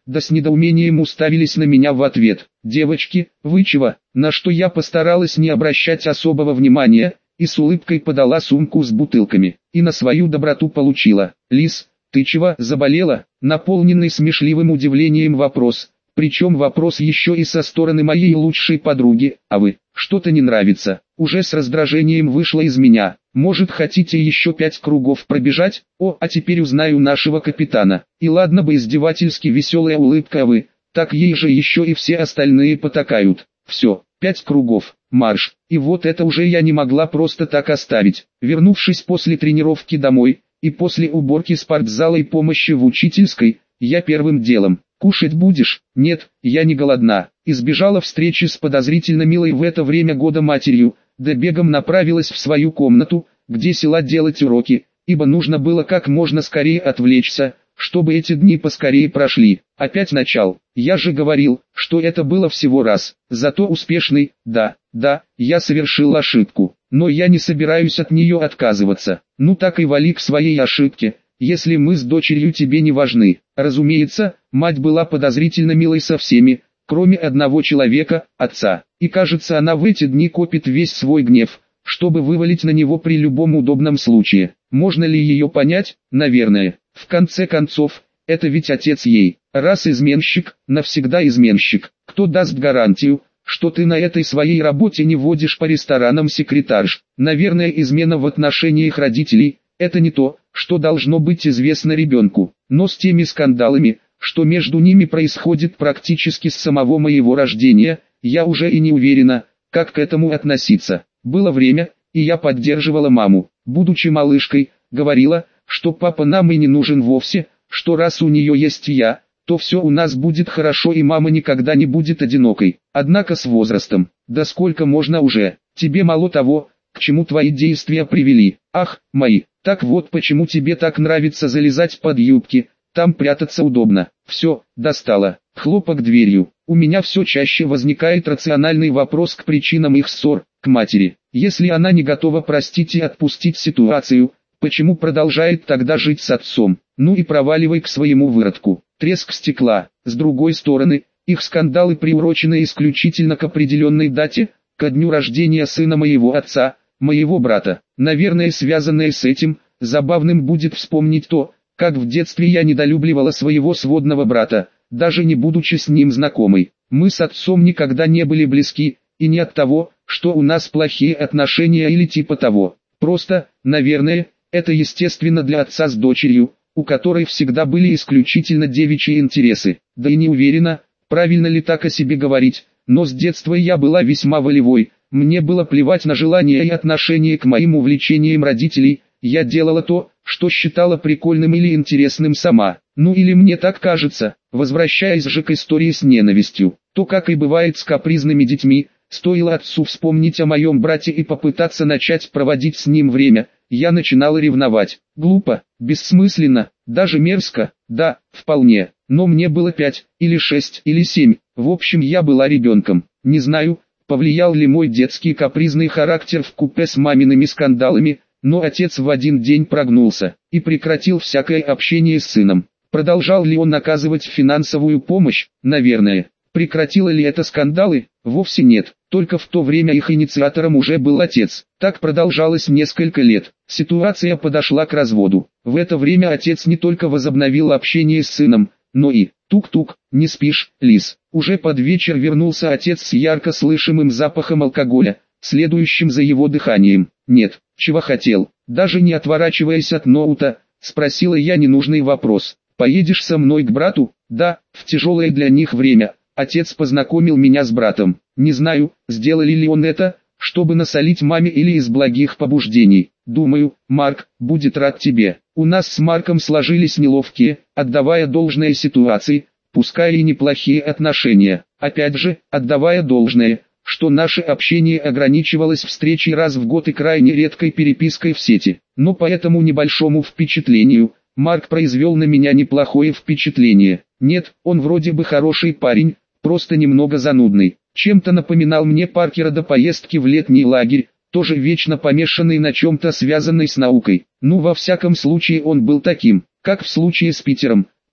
да с недоумением уставились на меня в ответ. «Девочки, вы чего?» На что я постаралась не обращать особого внимания, и с улыбкой подала сумку с бутылками. И на свою доброту получила. «Лис, ты чего, заболела?» Наполненный смешливым удивлением вопрос. Причем вопрос еще и со стороны моей лучшей подруги. «А вы, что-то не нравится?» Уже с раздражением вышло из меня. «Может, хотите еще пять кругов пробежать? О, а теперь узнаю нашего капитана». И ладно бы издевательски веселая улыбка, а вы, так ей же еще и все остальные потакают. Все, пять кругов, марш. И вот это уже я не могла просто так оставить. Вернувшись после тренировки домой, и после уборки спортзала и помощи в учительской, я первым делом: «Кушать будешь?» «Нет, я не голодна». Избежала встречи с подозрительно милой в это время года матерью, да бегом направилась в свою комнату, где села делать уроки, ибо нужно было как можно скорее отвлечься, чтобы эти дни поскорее прошли. Опять начал. Я же говорил, что это было всего раз, зато успешный. Да, да, я совершил ошибку, но я не собираюсь от нее отказываться. Ну так и вали к своей ошибке, если мы с дочерью тебе не важны. Разумеется, мать была подозрительно милой со всеми, кроме одного человека, отца. И кажется, она в эти дни копит весь свой гнев, чтобы вывалить на него при любом удобном случае. Можно ли ее понять? Наверное. В конце концов, это ведь отец ей. Раз изменщик, навсегда изменщик. Кто даст гарантию, что ты на этой своей работе не водишь по ресторанам секретарш? Наверное, измена в отношениях родителей – это не то, что должно быть известно ребенку. Но с теми скандалами, что между ними происходит практически с самого моего рождения, я уже и не уверена, как к этому относиться. Было время, и я поддерживала маму. Будучи малышкой, говорила, что папа нам и не нужен вовсе, что раз у нее есть я, то все у нас будет хорошо и мама никогда не будет одинокой. Однако с возрастом, да сколько можно уже, тебе мало того, к чему твои действия привели. Ах, мои, так вот почему тебе так нравится залезать под юбки, там прятаться удобно. Все, достало. Хлопок дверью. У меня все чаще возникает рациональный вопрос к причинам их ссор, к матери. Если она не готова простить и отпустить ситуацию, почему продолжает тогда жить с отцом? Ну и проваливай к своему выродку. Треск стекла. С другой стороны, их скандалы приурочены исключительно к определенной дате, ко дню рождения сына моего отца, моего брата. Наверное, связанное с этим, забавным будет вспомнить то, как в детстве я недолюбливала своего сводного брата, даже не будучи с ним знакомой. Мы с отцом никогда не были близки, и не от того, что у нас плохие отношения или типа того. Просто, наверное, это естественно для отца с дочерью, у которой всегда были исключительно девичьи интересы. Да и не уверена, правильно ли так о себе говорить, но с детства я была весьма волевой, мне было плевать на желания и отношения к моим увлечениям родителей, я делала то, что считала прикольным или интересным сама. Ну или мне так кажется. Возвращаясь же к истории с ненавистью, то, как и бывает с капризными детьми, стоило отцу вспомнить о моем брате и попытаться начать проводить с ним время, я начинала ревновать. Глупо, бессмысленно, даже мерзко, да, вполне. Но мне было пять, или шесть, или семь, в общем я была ребенком. Не знаю, повлиял ли мой детский капризный характер вкупе с мамиными скандалами, но отец в один день прогнулся и прекратил всякое общение с сыном. Продолжал ли он оказывать финансовую помощь? Наверное. Прекратило ли это скандалы? Вовсе нет. Только в то время их инициатором уже был отец. Так продолжалось несколько лет. Ситуация подошла к разводу. В это время отец не только возобновил общение с сыном, но и «тук-тук, не спишь, Лис». Уже под вечер вернулся отец с ярко слышимым запахом алкоголя, следующим за его дыханием. «Нет, чего хотел?» Даже не отворачиваясь от ноута, спросила я ненужный вопрос. «Поедешь со мной к брату?» «Да, в тяжелое для них время. Отец познакомил меня с братом. Не знаю, сделали ли он это, чтобы насолить маме или из благих побуждений. Думаю, Марк будет рад тебе. У нас с Марком сложились неловкие, отдавая должное ситуации, пускай и неплохие отношения. Опять же, отдавая должное, что наше общение ограничивалось встречей раз в год и крайне редкой перепиской в сети. Но по этому небольшому впечатлению, Марк произвел на меня неплохое впечатление. Нет, он вроде бы хороший парень, просто немного занудный. Чем-то напоминал мне Паркера до поездки в летний лагерь, тоже вечно помешанный на чем-то связанной с наукой. Ну во всяком случае он был таким, как в случае с Питером,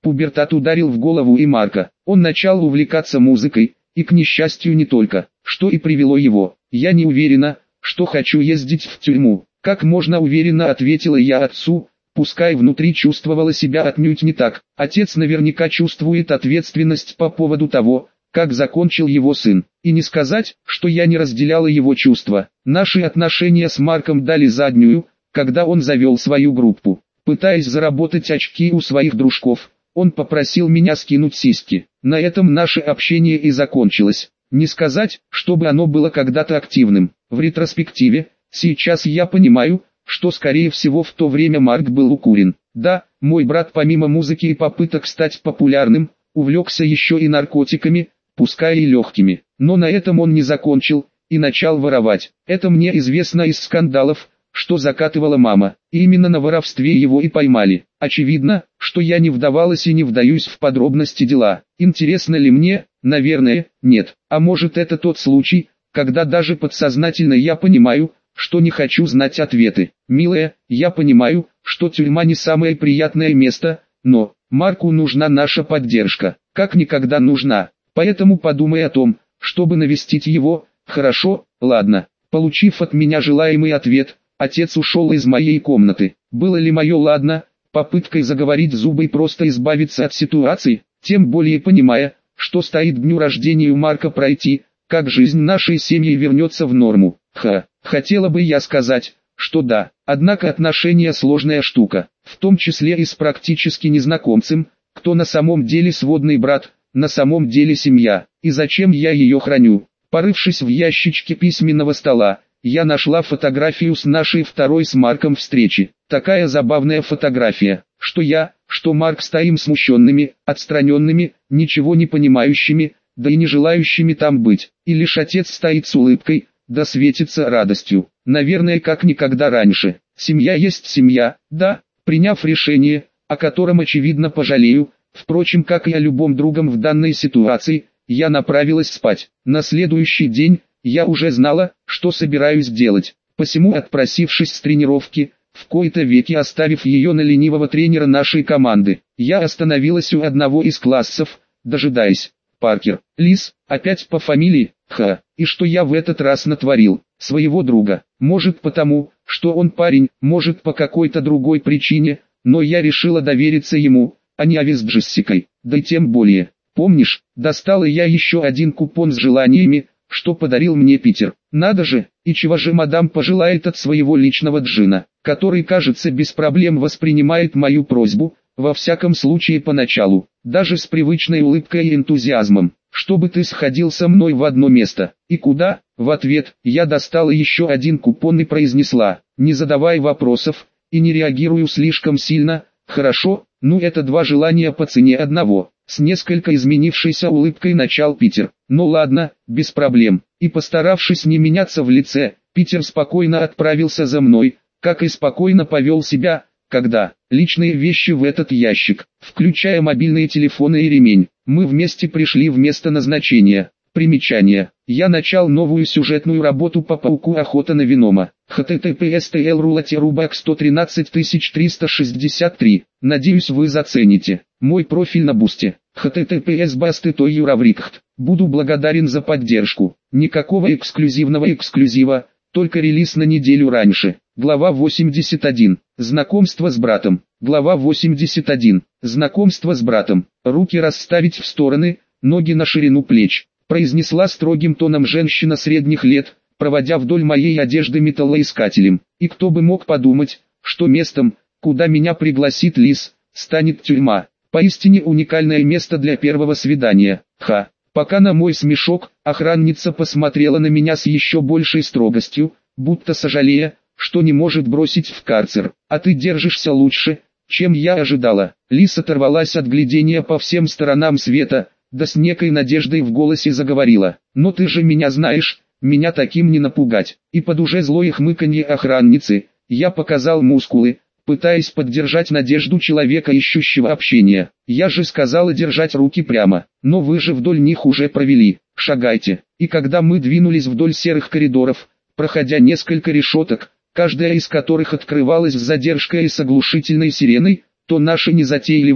Пубертат ударил в голову и Марка. Он начал увлекаться музыкой, и к несчастью не только, что и привело его. «Я не уверена, что хочу ездить в тюрьму», — как можно уверенно ответила я отцу, пускай внутри чувствовала себя отнюдь не так. Отец наверняка чувствует ответственность по поводу того, как закончил его сын. И не сказать, что я не разделяла его чувства. Наши отношения с Марком дали заднюю, когда он завел свою группу. Пытаясь заработать очки у своих дружков, он попросил меня скинуть сиськи. На этом наше общение и закончилось. Не сказать, чтобы оно было когда-то активным. В ретроспективе, сейчас я понимаю, что скорее всего в то время Марк был укурен. Да, мой брат помимо музыки и попыток стать популярным, увлекся еще и наркотиками, пускай и легкими. Но на этом он не закончил, и начал воровать. Это мне известно из скандалов, что закатывала мама. И именно на воровстве его и поймали. Очевидно, что я не вдавалась и не вдаюсь в подробности дела. Интересно ли мне? Наверное, нет. А может это тот случай, когда даже подсознательно я понимаю, что не хочу знать ответы. Милая, я понимаю, что тюрьма не самое приятное место, но Марку нужна наша поддержка, как никогда нужна. Поэтому подумай о том, чтобы навестить его. Хорошо, ладно. Получив от меня желаемый ответ, отец ушел из моей комнаты. Было ли мое «ладно» попыткой заговорить зубы и просто избавиться от ситуации, тем более понимая, что стоит к дню рождения Марка пройти, как жизнь нашей семьи вернется в норму. Ха, хотела бы я сказать, что да, однако отношения сложная штука, в том числе и с практически незнакомцем, кто на самом деле сводный брат, на самом деле семья, и зачем я ее храню. Порывшись в ящичке письменного стола, я нашла фотографию с нашей второй с Марком встречи. Такая забавная фотография, что я, что Марк стоим смущенными, отстраненными, ничего не понимающими, да и не желающими там быть. И лишь отец стоит с улыбкой, да светится радостью. Наверное, как никогда раньше. Семья есть семья, да, приняв решение, о котором очевидно пожалею, впрочем, как и о любом другом в данной ситуации, я направилась спать. На следующий день, я уже знала, что собираюсь делать. Посему, отпросившись с тренировки, в кои-то веки оставив ее на ленивого тренера нашей команды, я остановилась у одного из классов, дожидаясь. Паркер, Лис, опять по фамилии, ха, и что я в этот раз натворил, своего друга, может потому, что он парень, может по какой-то другой причине, но я решила довериться ему, а не Ави с Джессикой, да и тем более. Помнишь, достала я еще один купон с желаниями, что подарил мне Питер. Надо же, и чего же мадам пожелает от своего личного джина, который, кажется, без проблем воспринимает мою просьбу, во всяком случае поначалу, даже с привычной улыбкой и энтузиазмом, чтобы ты сходил со мной в одно место. И куда? В ответ, я достала еще один купон и произнесла, не задавай вопросов, и не реагирую слишком сильно, хорошо, ну это два желания по цене одного. С несколько изменившейся улыбкой начал Питер. Ну ладно, без проблем. И постаравшись не меняться в лице, Питер спокойно отправился за мной, как и спокойно повел себя, когда личные вещи в этот ящик, включая мобильные телефоны и ремень. Мы вместе пришли в место назначения. Примечание. Я начал новую сюжетную работу по пауку охота на Венома. эйч ти ти пи эс тэ эл рулати рубак сто тринадцать тысяч триста шестьдесят три. Надеюсь, вы зацените мой профиль на Бусте. эйч ти ти пи эс басты той юраврикхт. Буду благодарен за поддержку. Никакого эксклюзивного эксклюзива, только релиз на неделю раньше. Глава восемьдесят один. Знакомство с братом. Глава восемьдесят один. Знакомство с братом. Руки расставить в стороны, ноги на ширину плеч. Произнесла строгим тоном женщина средних лет, проводя вдоль моей одежды металлоискателем. И кто бы мог подумать, что местом, куда меня пригласит Лис, станет тюрьма. Поистине уникальное место для первого свидания. Ха. Пока на мой смешок, охранница посмотрела на меня с еще большей строгостью, будто сожалея, что не может бросить в карцер. А ты держишься лучше, чем я ожидала. Лис оторвалась от глядения по всем сторонам света, да с некой надеждой в голосе заговорила. Но ты же меня знаешь, меня таким не напугать. И под уже злое хмыканье охранницы, я показал мускулы, пытаясь поддержать надежду человека, ищущего общения. Я же сказала держать руки прямо, но вы же вдоль них уже провели. Шагайте. И когда мы двинулись вдоль серых коридоров, проходя несколько решеток, каждая из которых открывалась с задержкой и с оглушительной сиреной, то наше незатейливое,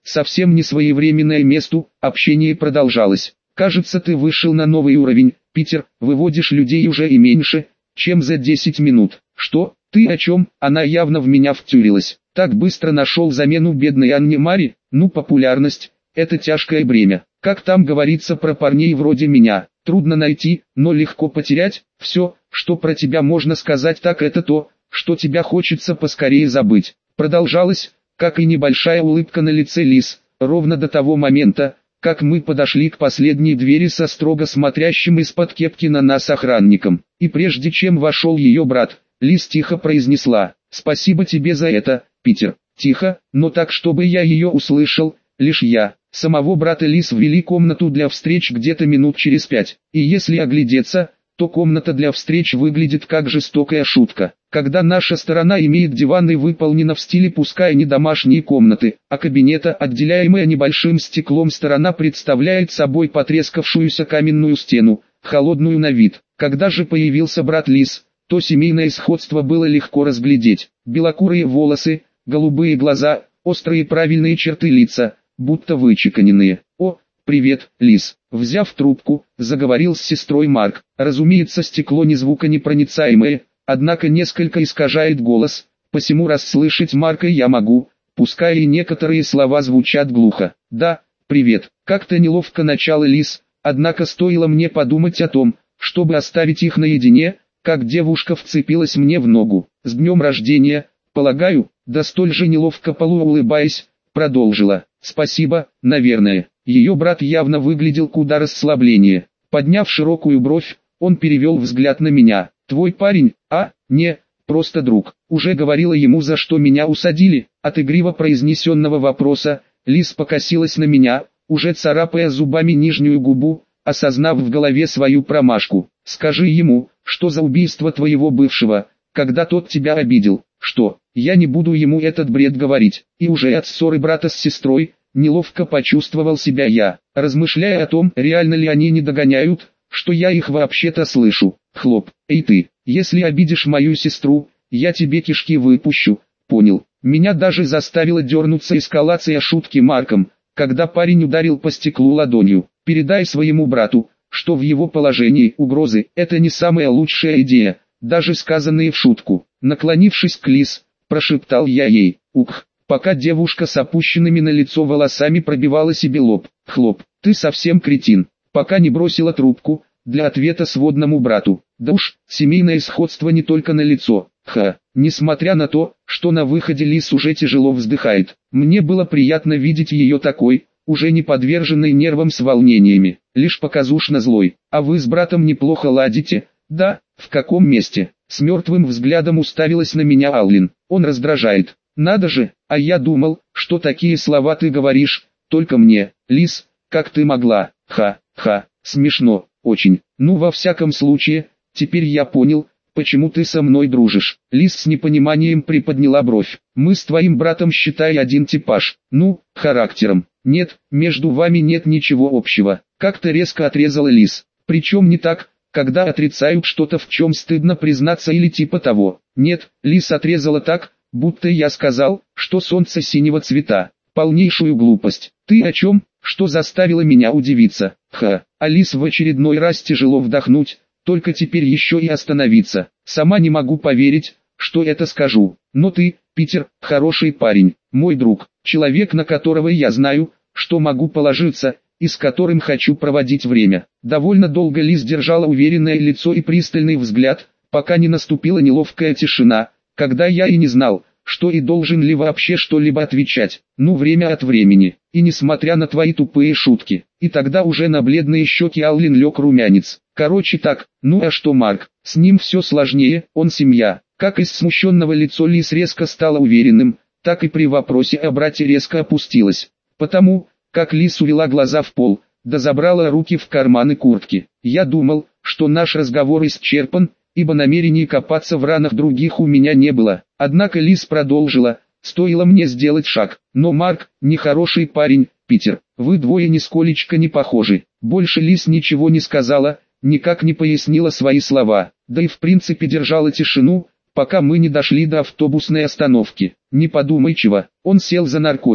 совсем не своевременное месту, общение продолжалось. Кажется, ты вышел на новый уровень, Питер, выводишь людей уже и меньше, чем за десять минут. Что, ты о чем? Она явно в меня втюрилась. Так быстро нашел замену бедной Анне Мари? Ну, популярность – это тяжкое бремя. Как там говорится про парней вроде меня, трудно найти, но легко потерять. Все, что про тебя можно сказать, так это то, что тебя хочется поскорее забыть. Продолжалось, как и небольшая улыбка на лице Лиз, ровно до того момента, как мы подошли к последней двери со строго смотрящим из-под кепки на нас охранником. И прежде чем вошел ее брат, Лиз тихо произнесла: «Спасибо тебе за это, Питер». Тихо, но так, чтобы я ее услышал, лишь я. Самого брата Лиз ввели комнату для встреч где-то минут через пять. И если оглядеться, то комната для встреч выглядит как жестокая шутка. Когда наша сторона имеет диваны, выполнена в стиле пускай не домашние комнаты, а кабинета, отделяемая небольшим стеклом, сторона представляет собой потрескавшуюся каменную стену, холодную на вид. Когда же появился брат Лиз, то семейное сходство было легко разглядеть. Белокурые волосы, голубые глаза, острые правильные черты лица, будто вычеканенные. «О, привет, Лиз!» Взяв трубку, заговорил с сестрой Марк. Разумеется, стекло не звуконепроницаемое, однако несколько искажает голос, посему расслышать Марка я могу, пускай и некоторые слова звучат глухо. «Да, привет». Как-то неловко начала Лиз, однако стоило мне подумать о том, чтобы оставить их наедине, как девушка вцепилась мне в ногу. «С днем рождения, полагаю», да столь же неловко полуулыбаясь, продолжила. «Спасибо, наверное». Ее брат явно выглядел куда расслабленнее. Подняв широкую бровь, он перевел взгляд на меня. «Твой парень? А, не, просто друг». Уже говорила ему, за что меня усадили. От игриво произнесенного вопроса, Лиз покосилась на меня, уже царапая зубами нижнюю губу, осознав в голове свою промашку. «Скажи ему, что за убийство твоего бывшего, когда тот тебя обидел». «Что, я не буду ему этот бред говорить». И уже от ссоры брата с сестрой, неловко почувствовал себя я, размышляя о том, реально ли они не догоняют, что я их вообще-то слышу. Хлоп. «Эй ты, если обидишь мою сестру, я тебе кишки выпущу, понял?» Меня даже заставила дернуться эскалация шутки Марком, когда парень ударил по стеклу ладонью. «Передай своему брату, что в его положении угрозы – это не самая лучшая идея, даже сказанные в шутку». Наклонившись к Лиз, прошептал я ей: «Ух», пока девушка с опущенными на лицо волосами пробивала себе лоб. «Хлоп, ты совсем кретин», пока не бросила трубку, для ответа сводному брату. Да уж, семейное сходство не только на лицо. Ха, несмотря на то, что на выходе Лиз уже тяжело вздыхает, мне было приятно видеть ее такой, уже не подверженной нервам с волнениями, лишь показушно злой. «А вы с братом неплохо ладите?» «Да, в каком месте?» С мертвым взглядом уставилась на меня Аллен. «Он раздражает». «Надо же, а я думал, что такие слова ты говоришь, только мне». «Лиз, как ты могла?» «Ха-ха, смешно, очень. Ну, во всяком случае, теперь я понял, почему ты со мной дружишь». Лиз с непониманием приподняла бровь. «Мы с твоим братом, считай, один типаж. Ну, характером. Нет, между вами нет ничего общего». Как-то резко отрезала Лиз. «Причем не так, когда отрицают что-то, в чем стыдно признаться или типа того». «Нет», Лиз отрезала так, будто я сказал, что солнце синего цвета. Полнейшую глупость. «Ты о чем?» Что заставило меня удивиться. Ха. Алис в очередной раз тяжело вдохнуть, только теперь еще и остановиться. Сама не могу поверить, что это скажу. Но ты, Питер, хороший парень, мой друг, человек, на которого я знаю, что могу положиться, и с которым хочу проводить время. Довольно долго Лиз держала уверенное лицо и пристальный взгляд, пока не наступила неловкая тишина, когда я и не знал, что и должен ли вообще что-либо отвечать. Ну, время от времени. И несмотря на твои тупые шутки. И тогда уже на бледные щеки Аллен лег румянец. Короче так, ну а что Марк? С ним все сложнее, он семья. Как из смущенного лицо Лиз резко стало уверенным, так и при вопросе о брате резко опустилась. Потому, как Лиз увела глаза в пол, да забрала руки в карманы куртки. Я думал, что наш разговор исчерпан, ибо намерений копаться в ранах других у меня не было. Однако Лиз продолжила: стоило мне сделать шаг. Но Марк, нехороший парень, Питер, вы двое нисколечко не похожи. Больше Лиз ничего не сказала, никак не пояснила свои слова, да и в принципе держала тишину, пока мы не дошли до автобусной остановки. Не подумай чего, он сел за наркотики.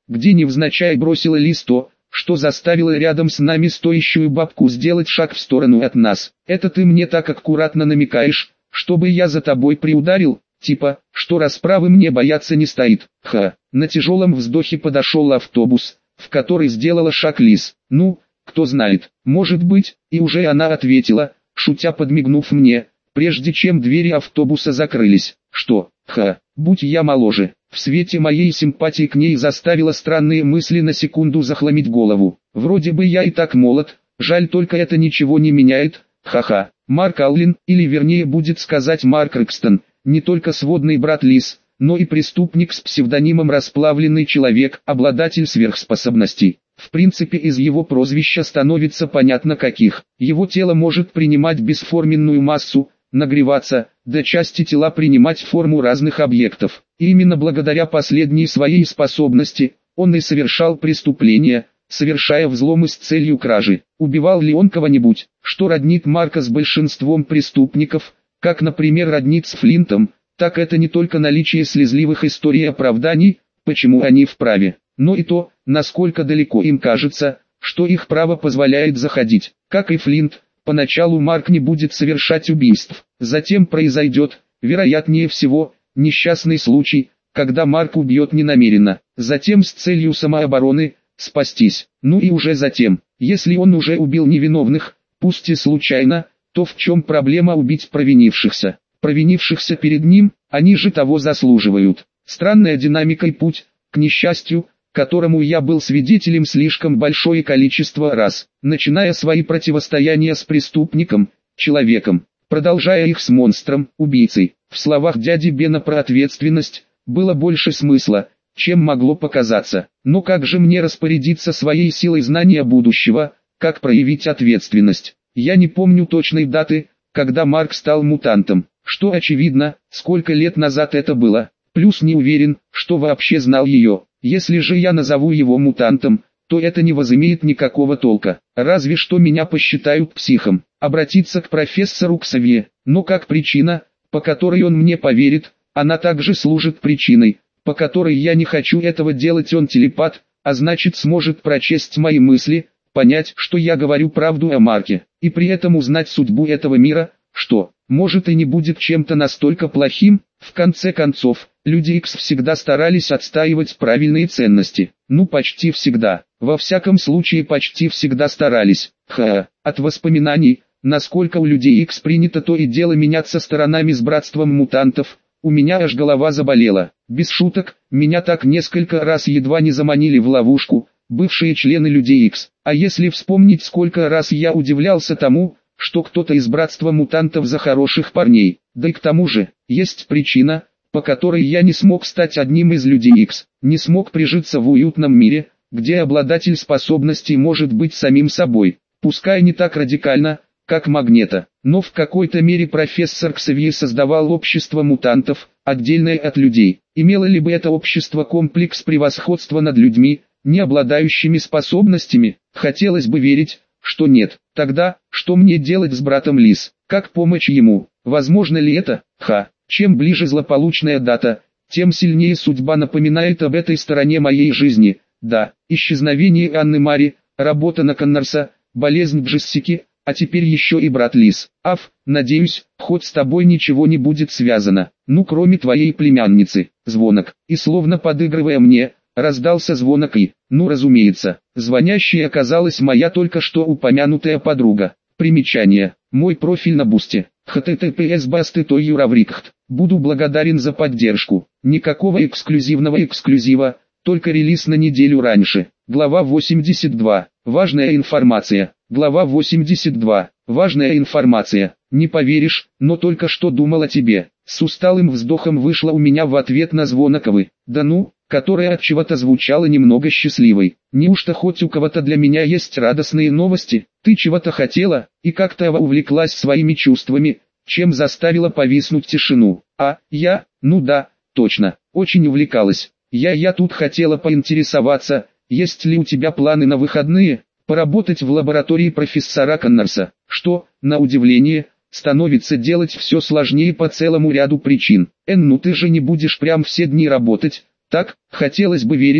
где невзначай бросила Лиз то, что заставило рядом с нами стоящую бабку сделать шаг в сторону от нас. Это ты мне так аккуратно намекаешь, чтобы я за тобой приударил, типа, что расправы мне бояться не стоит. Ха, на тяжелом вздохе подошел автобус, в который сделала шаг Лиз. Ну, кто знает, может быть, и уже она ответила, шутя подмигнув мне, прежде чем двери автобуса закрылись. Что, ха, будь я моложе, в свете моей симпатии к ней заставила странные мысли на секунду захламить голову. Вроде бы я и так молод, жаль только это ничего не меняет, ха-ха. Марк Аллен, или вернее будет сказать Марк Рекстон, не только сводный брат Лиз, но и преступник с псевдонимом «Расплавленный человек», обладатель сверхспособностей. В принципе, из его прозвища становится понятно каких. Его тело может принимать бесформенную массу, нагреваться, до части тела принимать форму разных объектов. И именно благодаря последней своей способности, он и совершал преступления, совершая взломы с целью кражи. Убивал ли он кого-нибудь, что роднит Марка с большинством преступников, как, например, роднит с Флинтом, так это не только наличие слезливых историй оправданий, почему они вправе, но и то, насколько далеко им кажется, что их право позволяет заходить. Как и Флинт, поначалу Марк не будет совершать убийств, затем произойдет, вероятнее всего, несчастный случай, когда Марк убьет ненамеренно, затем с целью самообороны, спастись. Ну и уже затем, если он уже убил невиновных, пусть и случайно, то в чем проблема убить провинившихся? Провинившихся перед ним, они же того заслуживают. Странная динамика и путь, к несчастью, которому я был свидетелем слишком большое количество раз, начиная свои противостояния с преступником, человеком, продолжая их с монстром, убийцей. В словах дяди Бена про ответственность было больше смысла, чем могло показаться. Но как же мне распорядиться своей силой знания будущего, как проявить ответственность? Я не помню точной даты, когда Марк стал мутантом, что очевидно, сколько лет назад это было, плюс не уверен, что вообще знал ее. Если же я назову его мутантом, то это не возымеет никакого толка, разве что меня посчитают психом. Обратиться к профессору Ксавье, но как причина, по которой он мне поверит, она также служит причиной, по которой я не хочу этого делать. Он телепат, а значит сможет прочесть мои мысли, понять, что я говорю правду о Марке, и при этом узнать судьбу этого мира, что, может и не будет чем-то настолько плохим. В конце концов, Люди Икс всегда старались отстаивать правильные ценности. Ну почти всегда, во всяком случае почти всегда старались. Ха, от воспоминаний, насколько у Людей Икс принято то и дело меняться сторонами с братством мутантов, у меня аж голова заболела. Без шуток, меня так несколько раз едва не заманили в ловушку, бывшие члены Людей Икс. А если вспомнить, сколько раз я удивлялся тому, что кто-то из братства мутантов за хороших парней. Да и к тому же, есть причина, по которой я не смог стать одним из Людей Икс, не смог прижиться в уютном мире, где обладатель способностей может быть самим собой, пускай не так радикально, как Магнето, но в какой-то мере профессор Ксавье создавал общество мутантов, отдельное от людей. Имело ли бы это общество комплекс превосходства над людьми, не обладающими способностями? Хотелось бы верить, что нет. Тогда, что мне делать с братом Лиз? Как помочь ему? Возможно ли это? Ха. Чем ближе злополучная дата, тем сильнее судьба напоминает об этой стороне моей жизни. Да, исчезновение Анны Мари, работа на Коннорса, болезнь Джессики, а теперь еще и брат Лиз. Аф, надеюсь, хоть с тобой ничего не будет связано. Ну кроме твоей племянницы. Звонок. И словно подыгрывая мне, раздался звонок и, ну разумеется, звонящей оказалась моя только что упомянутая подруга. Примечание. Мой профиль на Бусте. https басты той юраврикхт. Буду благодарен за поддержку. Никакого эксклюзивного эксклюзива, только релиз на неделю раньше. Глава восемьдесят два. Важная информация. Глава восемьдесят два. Важная информация. Не поверишь, но только что думал о тебе. С усталым вздохом вышла у меня в ответ на звоноковы. Да ну, которая от чего-то звучала немного счастливой. Неужто хоть у кого-то для меня есть радостные новости? Ты чего-то хотела, и как-то увлеклась своими чувствами, чем заставила повиснуть тишину. А, я, ну да, точно, очень увлекалась. Я, я тут хотела поинтересоваться, есть ли у тебя планы на выходные, поработать в лаборатории профессора Коннорса, что, на удивление, становится делать все сложнее по целому ряду причин. Эн, ну ты же не будешь прям все дни работать, так, хотелось бы верить,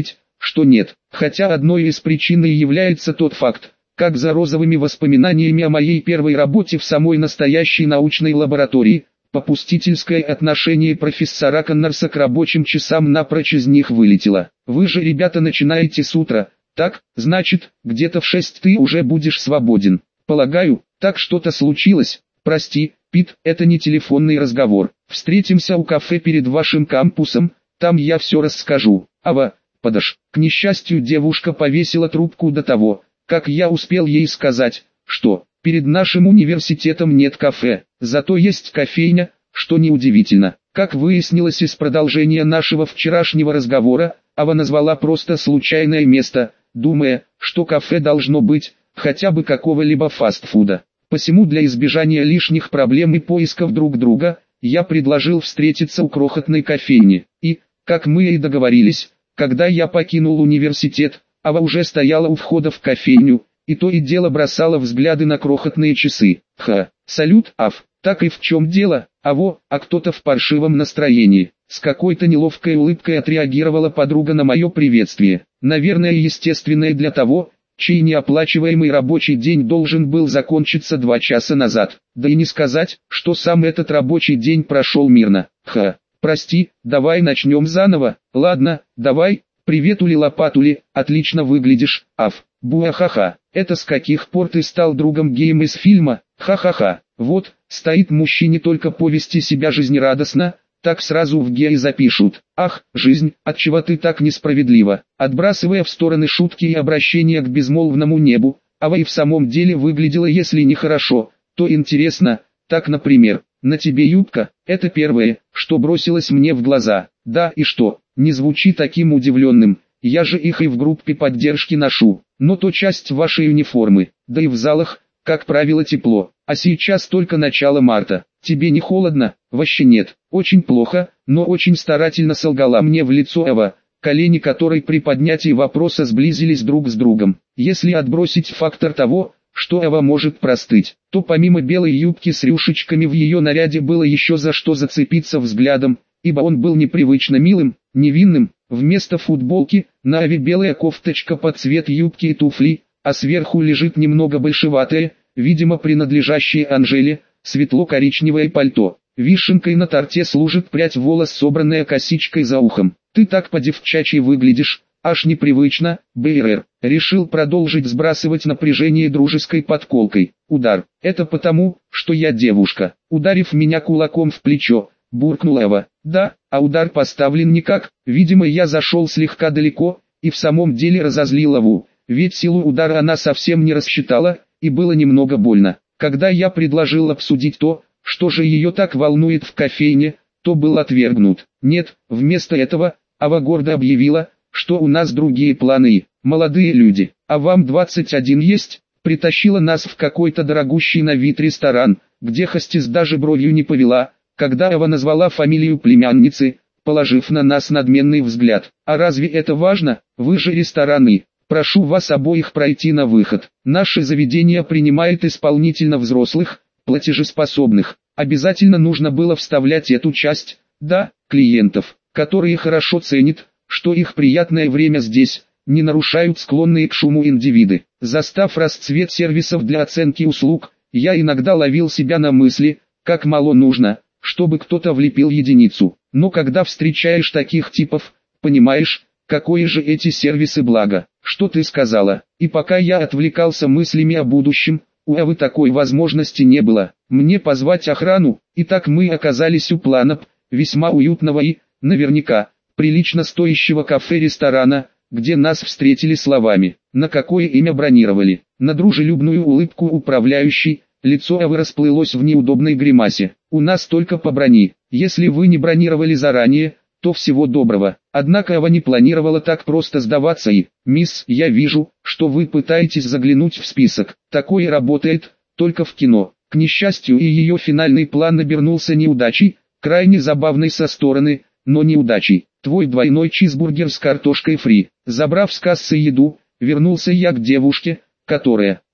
что нет, хотя одной из причин и является тот факт, как за розовыми воспоминаниями о моей первой работе в самой настоящей научной лаборатории, попустительское отношение профессора Коннорса к рабочим часам напрочь из них вылетело. Вы же, ребята, начинаете с утра, так, значит, где-то в шесть ты уже будешь свободен. Полагаю, так что-то случилось. Прости, Пит, это не телефонный разговор. Встретимся у кафе перед вашим кампусом, там я все расскажу. Ава, подож. К несчастью, девушка повесила трубку до того, как я успел ей сказать, что перед нашим университетом нет кафе, зато есть кофейня, что неудивительно. Как выяснилось из продолжения нашего вчерашнего разговора, Ава назвала просто случайное место, думая, что кафе должно быть, хотя бы какого-либо фастфуда. Посему для избежания лишних проблем и поисков друг друга, я предложил встретиться у крохотной кофейни. И, как мы и договорились, когда я покинул университет, Ава уже стояла у входа в кофейню, и то и дело бросала взгляды на крохотные часы. Ха, салют, Ав, так и в чем дело, Аво, а кто-то в паршивом настроении. С какой-то неловкой улыбкой отреагировала подруга на мое приветствие. Наверное, естественное для того, чей неоплачиваемый рабочий день должен был закончиться два часа назад. Да и не сказать, что сам этот рабочий день прошел мирно. Ха, прости, давай начнем заново. Ладно, давай. Приветули-лопатули, отлично выглядишь, Ав. Буахаха, это с каких пор ты стал другом геем из фильма? Ха-ха-ха. Вот, стоит мужчине только повести себя жизнерадостно, так сразу в геи запишут. Ах, жизнь, отчего ты так несправедлива? Отбрасывая в стороны шутки и обращения к безмолвному небу, Ава и в самом деле выглядела, если не хорошо, то интересно. Так, например, на тебе юбка, это первое, что бросилось мне в глаза. Да, и что, не звучи таким удивленным, я же их и в группе поддержки ношу, но то часть вашей униформы, да и в залах, как правило, тепло, а сейчас только начало марта. Тебе не холодно? Вообще нет, очень плохо, но очень старательно солгала мне в лицо Эва, колени которой при поднятии вопроса сблизились друг с другом. Если отбросить фактор того, что Эва может простыть, то помимо белой юбки с рюшечками в ее наряде было еще за что зацепиться взглядом, ибо он был непривычно милым, невинным. Вместо футболки, на Эве белая кофточка под цвет юбки и туфли, а сверху лежит немного большеватое, видимо принадлежащее Анжеле, светло-коричневое пальто. Вишенкой на торте служит прядь волос, собранная косичкой за ухом. Ты так по-девчачьи выглядишь, аж непривычно, БРР. Решил продолжить сбрасывать напряжение дружеской подколкой. Удар. Это потому, что я девушка. Ударив меня кулаком в плечо, буркнула Эва. Да, а удар поставлен никак. Видимо, я зашел слегка далеко, и в самом деле разозлил Эву. Ведь силу удара она совсем не рассчитала, и было немного больно. Когда я предложил обсудить то, что же ее так волнует в кофейне, то был отвергнут. Нет, вместо этого, Ава гордо объявила, что у нас другие планы. Молодые люди, а вам двадцать один есть? Притащила нас в какой-то дорогущий на вид ресторан, где хостес даже бровью не повела, когда Ава назвала фамилию племянницы, положив на нас надменный взгляд. А разве это важно? Вы же рестораны. Прошу вас обоих пройти на выход. Наше заведение принимает исполнительно взрослых, платежеспособных. Обязательно нужно было вставлять эту часть, да, клиентов, которые хорошо ценят, что их приятное время здесь, не нарушают склонные к шуму индивиды. Застав расцвет сервисов для оценки услуг, я иногда ловил себя на мысли, как мало нужно, чтобы кто-то влепил единицу. Но когда встречаешь таких типов, понимаешь, какое же эти сервисы благо. Что ты сказала? И пока я отвлекался мыслями о будущем, у Эвы такой возможности не было. Мне позвать охрану, и так мы оказались у Планап, весьма уютного и, наверняка, прилично стоящего кафе-ресторана, где нас встретили словами, на какое имя бронировали. На дружелюбную улыбку управляющей, лицо Эвы расплылось в неудобной гримасе. У нас только по брони. Если вы не бронировали заранее, то всего доброго. Однако Эва не планировала так просто сдаваться и, мисс, я вижу, что вы пытаетесь заглянуть в список. Такое работает, только в кино. К несчастью, и ее финальный план обернулся неудачей, крайне забавной со стороны, но неудачей. Твой двойной чизбургер с картошкой фри. Забрав с кассы еду, вернулся я к девушке, которая, ха,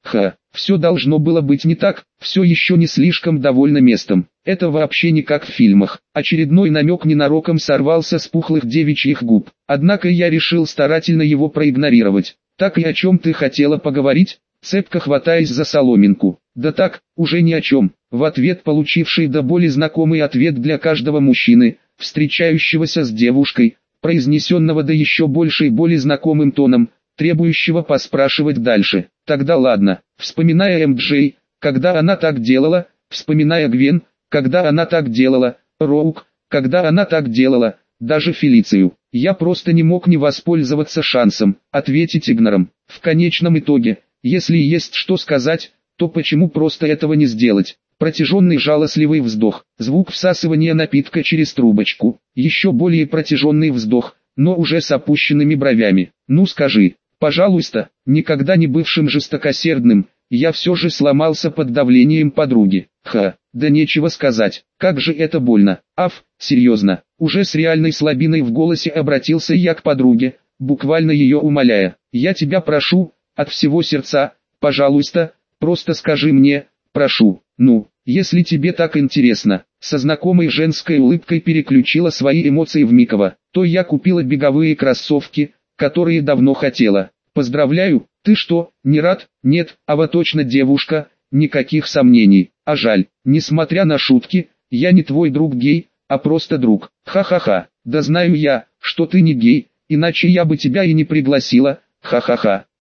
Все должно было быть не так, все еще не слишком довольна местом. Это вообще не как в фильмах. Очередной намек ненароком сорвался с пухлых девичьих губ. Однако я решил старательно его проигнорировать. «Так и о чем ты хотела поговорить?» Цепко хватаясь за соломинку. «Да так, уже ни о чем». В ответ получивший до боли знакомый ответ для каждого мужчины, встречающегося с девушкой, произнесенного до еще большей боли знакомым тоном, требующего поспрашивать дальше. Тогда ладно, вспоминая эм джей, когда она так делала, вспоминая Гвен, когда она так делала, Роук, когда она так делала, даже Фелицию. Я просто не мог не воспользоваться шансом, ответить игнором. В конечном итоге, если есть что сказать, то почему просто этого не сделать? Протяженный жалостливый вздох, звук всасывания напитка через трубочку, еще более протяженный вздох, но уже с опущенными бровями. Ну скажи, пожалуйста, никогда не бывшим жестокосердным, я все же сломался под давлением подруги. Ха, да нечего сказать, как же это больно. Аф, серьезно, уже с реальной слабиной в голосе обратился я к подруге, буквально ее умоляя. Я тебя прошу, от всего сердца, пожалуйста, просто скажи мне, прошу, ну, если тебе так интересно. Со знакомой женской улыбкой переключила свои эмоции в Микова. То я купила беговые кроссовки, которые давно хотела. Поздравляю, ты что, не рад? Нет, а вот точно девушка, никаких сомнений. А жаль, несмотря на шутки, я не твой друг гей, а просто друг. Ха-ха-ха, да знаю я, что ты не гей, иначе я бы тебя и не пригласила, ха-ха-ха.